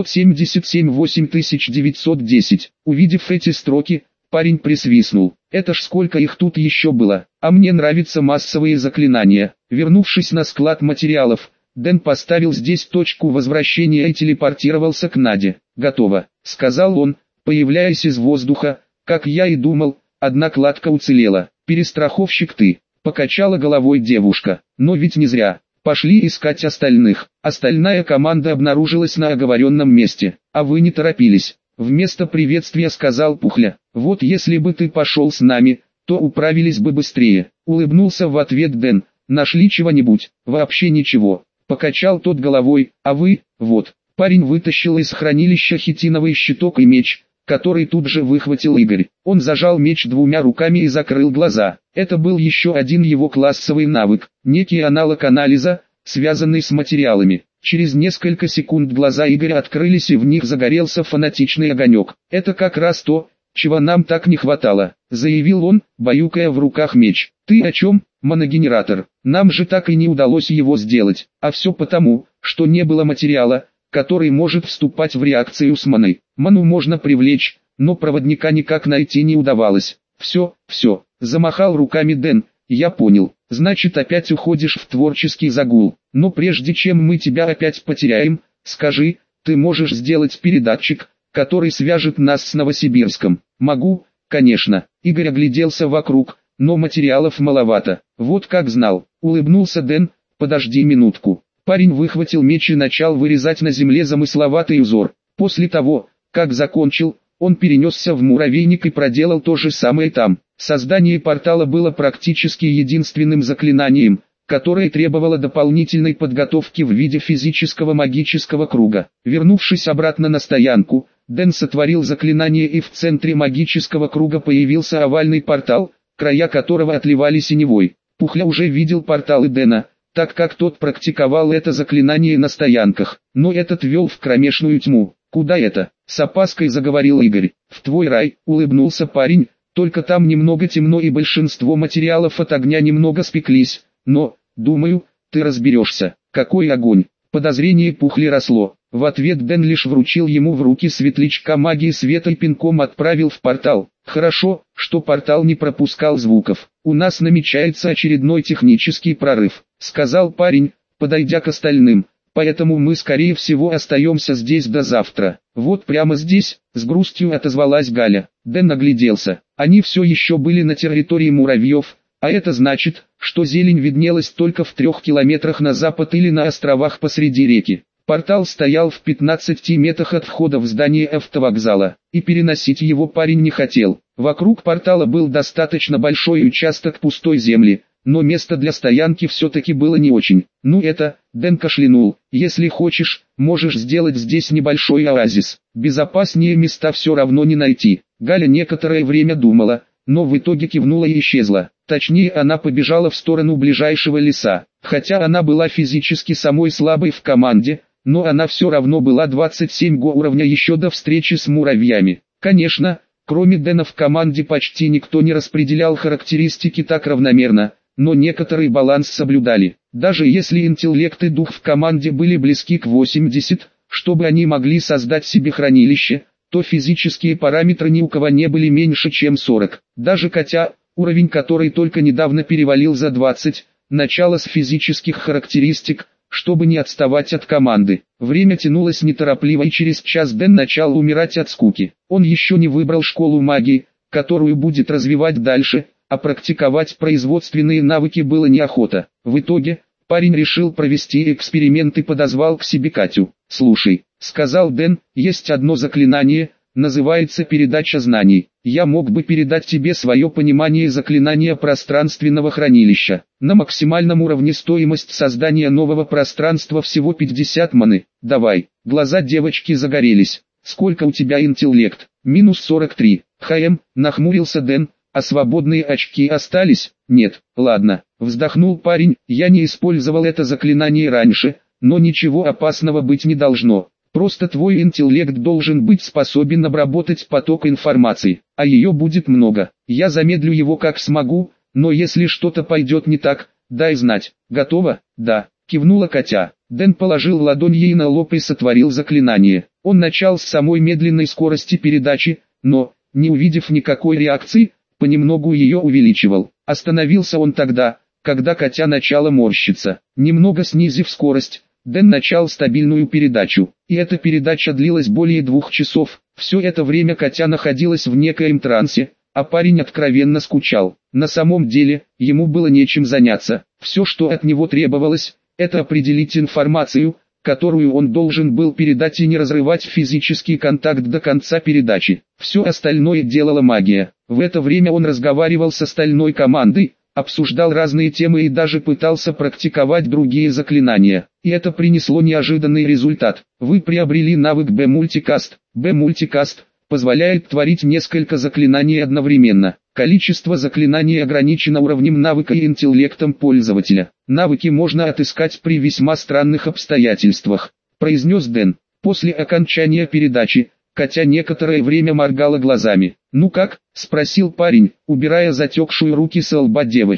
577 8910. Увидев эти строки, парень присвистнул. Это ж сколько их тут еще было. А мне нравятся массовые заклинания. Вернувшись на склад материалов, Дэн поставил здесь точку возвращения и телепортировался к Наде. «Готово», — сказал он, появляясь из воздуха. «Как я и думал, одна кладка уцелела. Перестраховщик ты», — покачала головой девушка. «Но ведь не зря. Пошли искать остальных». Остальная команда обнаружилась на оговоренном месте. «А вы не торопились», — вместо приветствия сказал Пухля. «Вот если бы ты пошел с нами, то управились бы быстрее», — улыбнулся в ответ Дэн. «Нашли чего-нибудь?» «Вообще ничего». Покачал тот головой. «А вы?» «Вот». Парень вытащил из хранилища хитиновый щиток и меч, который тут же выхватил Игорь. Он зажал меч двумя руками и закрыл глаза. Это был еще один его классовый навык, некий аналог анализа, связанный с материалами. Через несколько секунд глаза Игоря открылись, и в них загорелся фанатичный огонек. «Это как раз то, чего нам так не хватало», — заявил он, баюкая в руках меч. «Ты о чем?» Моногенератор. Нам же так и не удалось его сделать, а все потому, что не было материала, который может вступать в реакцию с маной. Ману можно привлечь, но проводника никак найти не удавалось. Все, замахал руками Дэн, я понял, значит опять уходишь в творческий загул. Но прежде чем мы тебя опять потеряем, скажи, ты можешь сделать передатчик, который свяжет нас с Новосибирском? Могу, конечно. Игорь огляделся вокруг, но материалов маловато. Вот как знал, улыбнулся Дэн, подожди минутку. Парень выхватил меч и начал вырезать на земле замысловатый узор. После того, как закончил, он перенесся в муравейник и проделал то же самое там. Создание портала было практически единственным заклинанием, которое требовало дополнительной подготовки в виде физического магического круга. Вернувшись обратно на стоянку, Дэн сотворил заклинание, и в центре магического круга появился овальный портал, края которого отливали синевой. Пухля уже видел порталы Дэна, так как тот практиковал это заклинание на стоянках, но этот вел в кромешную тьму. «Куда это?» — с опаской заговорил Игорь. «В твой рай», — улыбнулся парень, — «только там немного темно и большинство материалов от огня немного спеклись, но, думаю, ты разберешься». «Какой огонь?» Подозрение Пухли росло. В ответ Дэн лишь вручил ему в руки светлячка магии света и пинком отправил в портал. «Хорошо, что портал не пропускал звуков. У нас намечается очередной технический прорыв», — сказал парень, подойдя к остальным. «Поэтому мы скорее всего остаемся здесь до завтра». «Вот прямо здесь», — с грустью отозвалась Галя. Дэн огляделся. Они все еще были на территории муравьев, а это значит, что зелень виднелась только в 3 километрах на запад или на островах посреди реки. Портал стоял в 15 метрах от входа в здание автовокзала, и переносить его парень не хотел. Вокруг портала был достаточно большой участок пустой земли, но место для стоянки все-таки было не очень. Дэн кашлянул, если хочешь, можешь сделать здесь небольшой оазис. Безопаснее места все равно не найти. Галя некоторое время думала, но в итоге кивнула и исчезла. Точнее, она побежала в сторону ближайшего леса. Хотя она была физически самой слабой в команде, но она все равно была 27 уровня еще до встречи с муравьями. Конечно, кроме Дэна в команде почти никто не распределял характеристики так равномерно, но некоторый баланс соблюдали. Даже если интеллект и дух в команде были близки к 80, чтобы они могли создать себе хранилище, то физические параметры ни у кого не были меньше чем 40. Даже Катя, уровень которой только недавно перевалил за 20, начало с физических характеристик, чтобы не отставать от команды. Время тянулось неторопливо, и через час Дэн начал умирать от скуки. Он еще не выбрал школу магии, которую будет развивать дальше, а практиковать производственные навыки было неохота. В итоге, парень решил провести эксперимент и подозвал к себе Катю. «Слушай», — сказал Дэн, — «есть одно заклинание, называется передача знаний. Я мог бы передать тебе свое понимание заклинания пространственного хранилища. На максимальном уровне стоимость создания нового пространства всего 50 маны. Давай». Глаза девочки загорелись. «Сколько у тебя интеллект?» -43. Нахмурился Дэн. «А свободные очки остались?» «Нет». «Ладно», вздохнул парень, «я не использовал это заклинание раньше, но ничего опасного быть не должно. Просто твой интеллект должен быть способен обработать поток информации, а ее будет много. Я замедлю его как смогу, но если что-то пойдет не так, дай знать. Готово?» «Да», кивнула Катя. Дэн положил ладонь ей на лоб и сотворил заклинание. Он начал с самой медленной скорости передачи, но, не увидев никакой реакции, понемногу ее увеличивал. Остановился он тогда, когда Катя начала морщиться. Немного снизив скорость, Дэн начал стабильную передачу. И эта передача длилась более 2 часов. Все это время Катя находилась в некоем трансе, а парень откровенно скучал. На самом деле, ему было нечем заняться. Все, что от него требовалось, это определить информацию, которую он должен был передать, и не разрывать физический контакт до конца передачи. Все остальное делала магия. В это время он разговаривал с остальной командой, обсуждал разные темы и даже пытался практиковать другие заклинания. И это принесло неожиданный результат. Вы приобрели навык B-мультикаст. B-мультикаст позволяет творить несколько заклинаний одновременно. Количество заклинаний ограничено уровнем навыка и интеллектом пользователя. Навыки можно отыскать при весьма странных обстоятельствах, произнес Дэн. После окончания передачи, Катя некоторое время моргала глазами. «Ну как?» – спросил парень, убирая затекшую руки со лба девочки.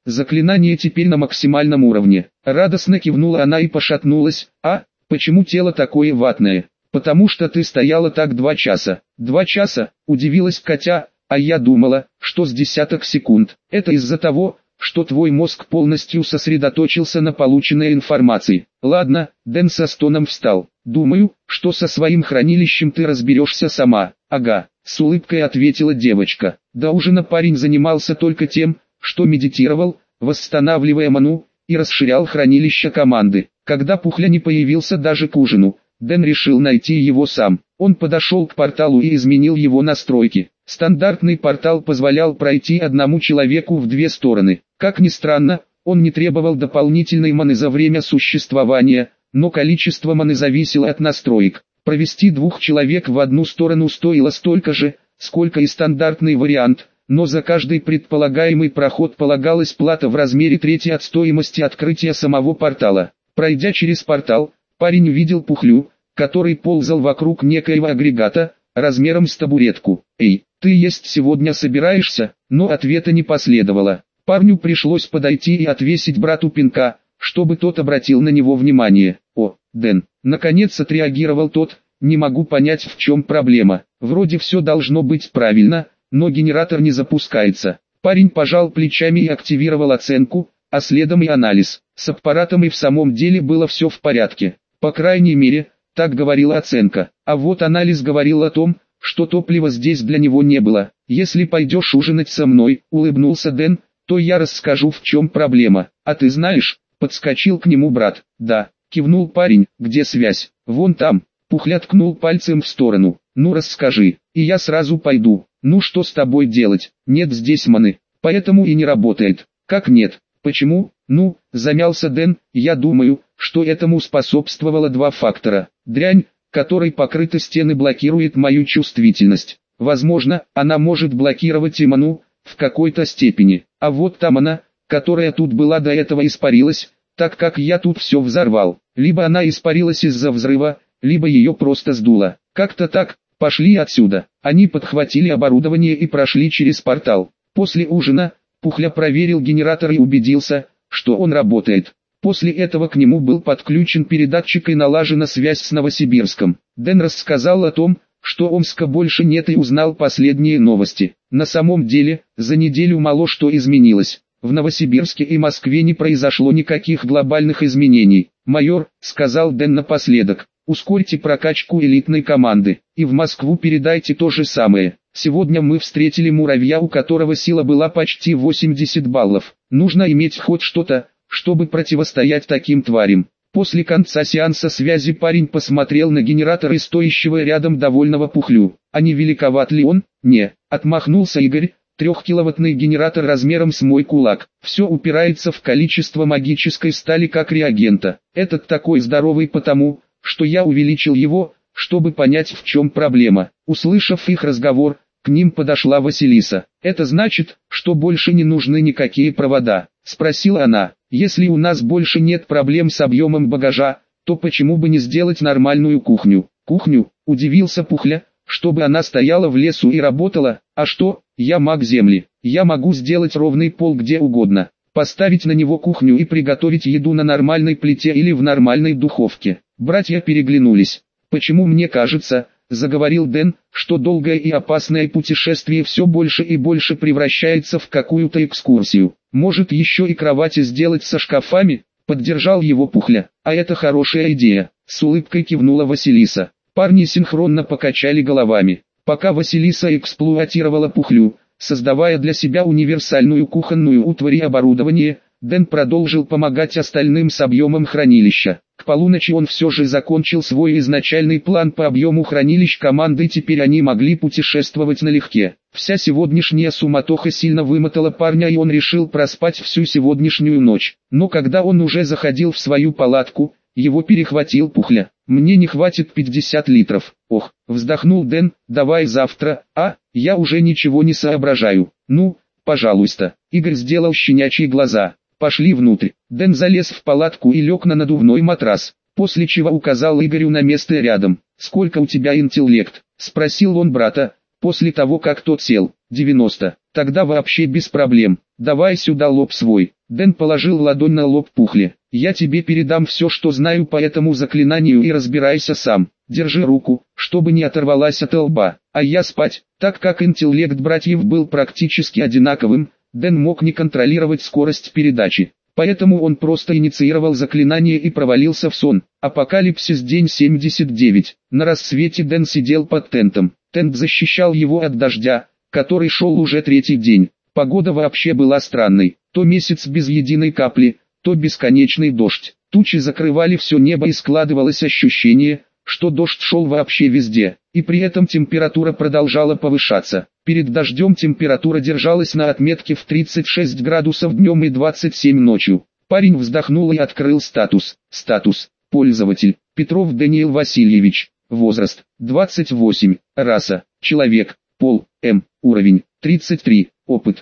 Заклинание теперь на максимальном уровне. Радостно кивнула она и пошатнулась. Почему тело такое ватное? Потому что ты стояла так 2 часа. 2 часа, удивилась Катя, а я думала, что с десяток секунд. Это из-за того, что твой мозг полностью сосредоточился на полученной информации. Ладно, Дэн со стоном встал. Думаю, что со своим хранилищем ты разберешься сама. Ага, с улыбкой ответила девочка. До ужина парень занимался только тем, что медитировал, восстанавливая ману, и расширял хранилище команды. Когда Пухля не появился даже к ужину, Дэн решил найти его сам. Он подошел к порталу и изменил его настройки. Стандартный портал позволял пройти одному человеку в 2 стороны. Как ни странно, он не требовал дополнительной маны за время существования, но количество маны зависело от настроек. Провести 2 человек в одну сторону стоило столько же, сколько и стандартный вариант, но за каждый предполагаемый проход полагалась плата в размере трети от стоимости открытия самого портала. Пройдя через портал, парень увидел Пухлю, который ползал вокруг некоего агрегата, размером с табуретку. «Эй, ты есть сегодня собираешься?» Но ответа не последовало. Парню пришлось подойти и отвесить брату пинка, чтобы тот обратил на него внимание. «О, Дэн!» Наконец отреагировал тот, «не могу понять, в чем проблема. Вроде все должно быть правильно, но генератор не запускается». Парень пожал плечами и активировал оценку, а следом и анализ. С аппаратом и в самом деле было все в порядке. По крайней мере, так говорила оценка. А вот анализ говорил о том, что топлива здесь для него не было. «Если пойдешь ужинать со мной», — улыбнулся Дэн, — «то я расскажу, в чем проблема». «А ты знаешь?» — подскочил к нему брат. «Да», — кивнул парень, — «где связь?» «Вон там». Пухля ткнул пальцем в сторону. «Ну расскажи, и я сразу пойду». «Ну что с тобой делать? Нет здесь маны, поэтому и не работает». «Как нет? Почему?» «Ну», — замялся Дэн, — «я думаю, что этому способствовало 2 фактора. Дрянь, которой покрыты стены, блокирует мою чувствительность. Возможно, она может блокировать и ману, в какой-то степени. А вот та мана, которая тут была до этого, испарилась, так как я тут все взорвал. Либо она испарилась из-за взрыва, либо ее просто сдуло. Как-то так, пошли отсюда». Они подхватили оборудование и прошли через портал. После ужина, Пухля проверил генератор и убедился, что он работает. После этого к нему был подключен передатчик и налажена связь с Новосибирском. Дэн рассказал о том, что Омска больше нет, и узнал последние новости. На самом деле, за неделю мало что изменилось. В Новосибирске и Москве не произошло никаких глобальных изменений. «Майор», — сказал Дэн напоследок, — «ускорьте прокачку элитной команды, и в Москву передайте то же самое. Сегодня мы встретили муравья, у которого сила была почти 80 баллов. Нужно иметь хоть что-то, чтобы противостоять таким тварям». После конца сеанса связи парень посмотрел на генератор и стоящего рядом довольного Пухлю. «А не великоват ли он?» «Не», — отмахнулся Игорь, — 3-киловаттный генератор размером с мой кулак. Все упирается в количество магической стали как реагента. Этот такой здоровый потому, что я увеличил его, чтобы понять, в чем проблема». Услышав их разговор, к ним подошла Василиса. «Это значит, что больше не нужны никакие провода?» — спросила она. «Если у нас больше нет проблем с объемом багажа, то почему бы не сделать нормальную кухню?» «Кухню?» — удивился Пухля. «Чтобы она стояла в лесу и работала? А что, я маг земли, я могу сделать ровный пол где угодно, поставить на него кухню и приготовить еду на нормальной плите или в нормальной духовке». Братья переглянулись. «Почему мне кажется, — заговорил Дэн, — что долгое и опасное путешествие все больше и больше превращается в какую-то экскурсию? Может, еще и кровати сделать со шкафами?» — поддержал его Пухля. «А это хорошая идея», — с улыбкой кивнула Василиса. Парни синхронно покачали головами. Пока Василиса эксплуатировала Пухлю, создавая для себя универсальную кухонную утварь и оборудование, Дэн продолжил помогать остальным с объемом хранилища. К полуночи он все же закончил свой изначальный план по объему хранилищ команды, теперь они могли путешествовать налегке. Вся сегодняшняя суматоха сильно вымотала парня, и он решил проспать всю сегодняшнюю ночь. Но когда он уже заходил в свою палатку, его перехватил Пухля. «Мне не хватит 50 литров. «Ох», — вздохнул Дэн, — «давай завтра». Я уже ничего не соображаю». «Ну, пожалуйста». Игорь сделал щенячьи глаза. «Пошли внутрь». Дэн залез в палатку и лег на надувной матрас, после чего указал Игорю на место рядом. «Сколько у тебя интеллект?» — спросил он брата, после того как тот сел. 90. «Тогда вообще без проблем. Давай сюда лоб свой». Дэн положил ладонь на лоб Пухле. «Я тебе передам все, что знаю по этому заклинанию, и разбирайся сам. Держи руку, чтобы не оторвалась от лба. А я спать». Так как интеллект братьев был практически одинаковым, Дэн мог не контролировать скорость передачи. Поэтому он просто инициировал заклинание и провалился в сон. Апокалипсис, день 79. На рассвете Дэн сидел под тентом. Тент защищал его от дождя, который шел уже третий день. Погода вообще была странной. То месяц без единой капли, то бесконечный дождь. Тучи закрывали все небо и складывалось ощущение, что дождь шел вообще везде. И при этом температура продолжала повышаться. Перед дождем температура держалась на отметке в 36 градусов днем и 27 ночью. Парень вздохнул и открыл статус. Статус. Пользователь. Петров Даниил Васильевич. Возраст. 28. Раса. Человек. Пол. М. Уровень. 33. Опыт.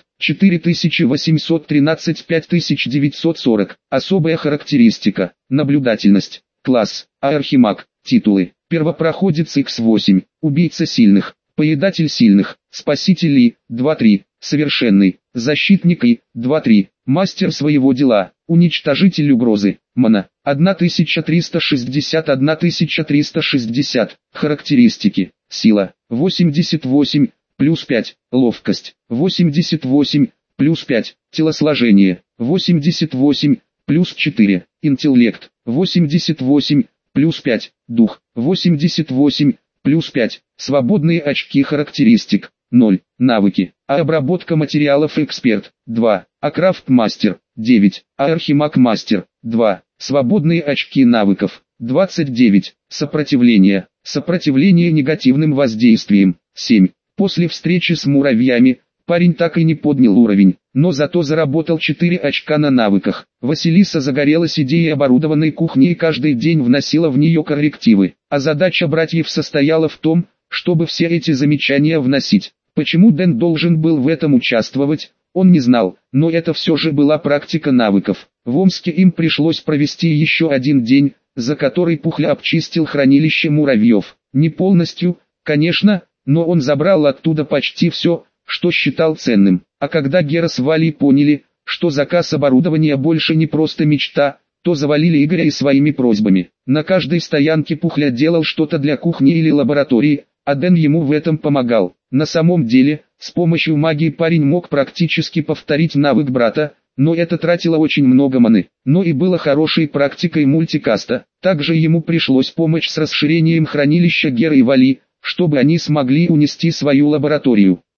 4813 5940. Особая характеристика. Наблюдательность. Класс. Архимаг. Титулы. Первопроходец X8. Убийца сильных. Поедатель сильных. Спаситель И. 2-3. Совершенный. Защитник И. 2-3. Мастер своего дела. Уничтожитель угрозы. Мана. 1360 1360. Характеристики. Сила. 88. Плюс 5. Ловкость. 88. Плюс 5. Телосложение. 88. Плюс 4. Интеллект. 88. Плюс 5. Дух. 88. Плюс 5. Свободные очки характеристик. 0. Навыки. Обработка материалов эксперт. 2. Крафт мастер. 9. Архимаг мастер. 2. Свободные очки навыков. 29. Сопротивление. Сопротивление негативным воздействиям. 7. После встречи с муравьями, парень так и не поднял уровень, но зато заработал 4 очка на навыках. Василиса загорелась идеей оборудованной кухни и каждый день вносила в нее коррективы. А задача братьев состояла в том, чтобы все эти замечания вносить. Почему Дэн должен был в этом участвовать, он не знал, но это все же была практика навыков. В Омске им пришлось провести еще один день, за который Пухля обчистил хранилище муравьев. Не полностью, конечно, но он забрал оттуда почти все, что считал ценным. А когда Гера с Валей поняли, что заказ оборудования больше не просто мечта, то завалили Игоря и своими просьбами. На каждой стоянке Пухля делал что-то для кухни или лаборатории, а Дэн ему в этом помогал. На самом деле, с помощью магии парень мог практически повторить навык брата, но это тратило очень много маны. Но и было хорошей практикой мультикаста. Также ему пришлось помочь с расширением хранилища Геры и Вали, чтобы они смогли унести свою лабораторию.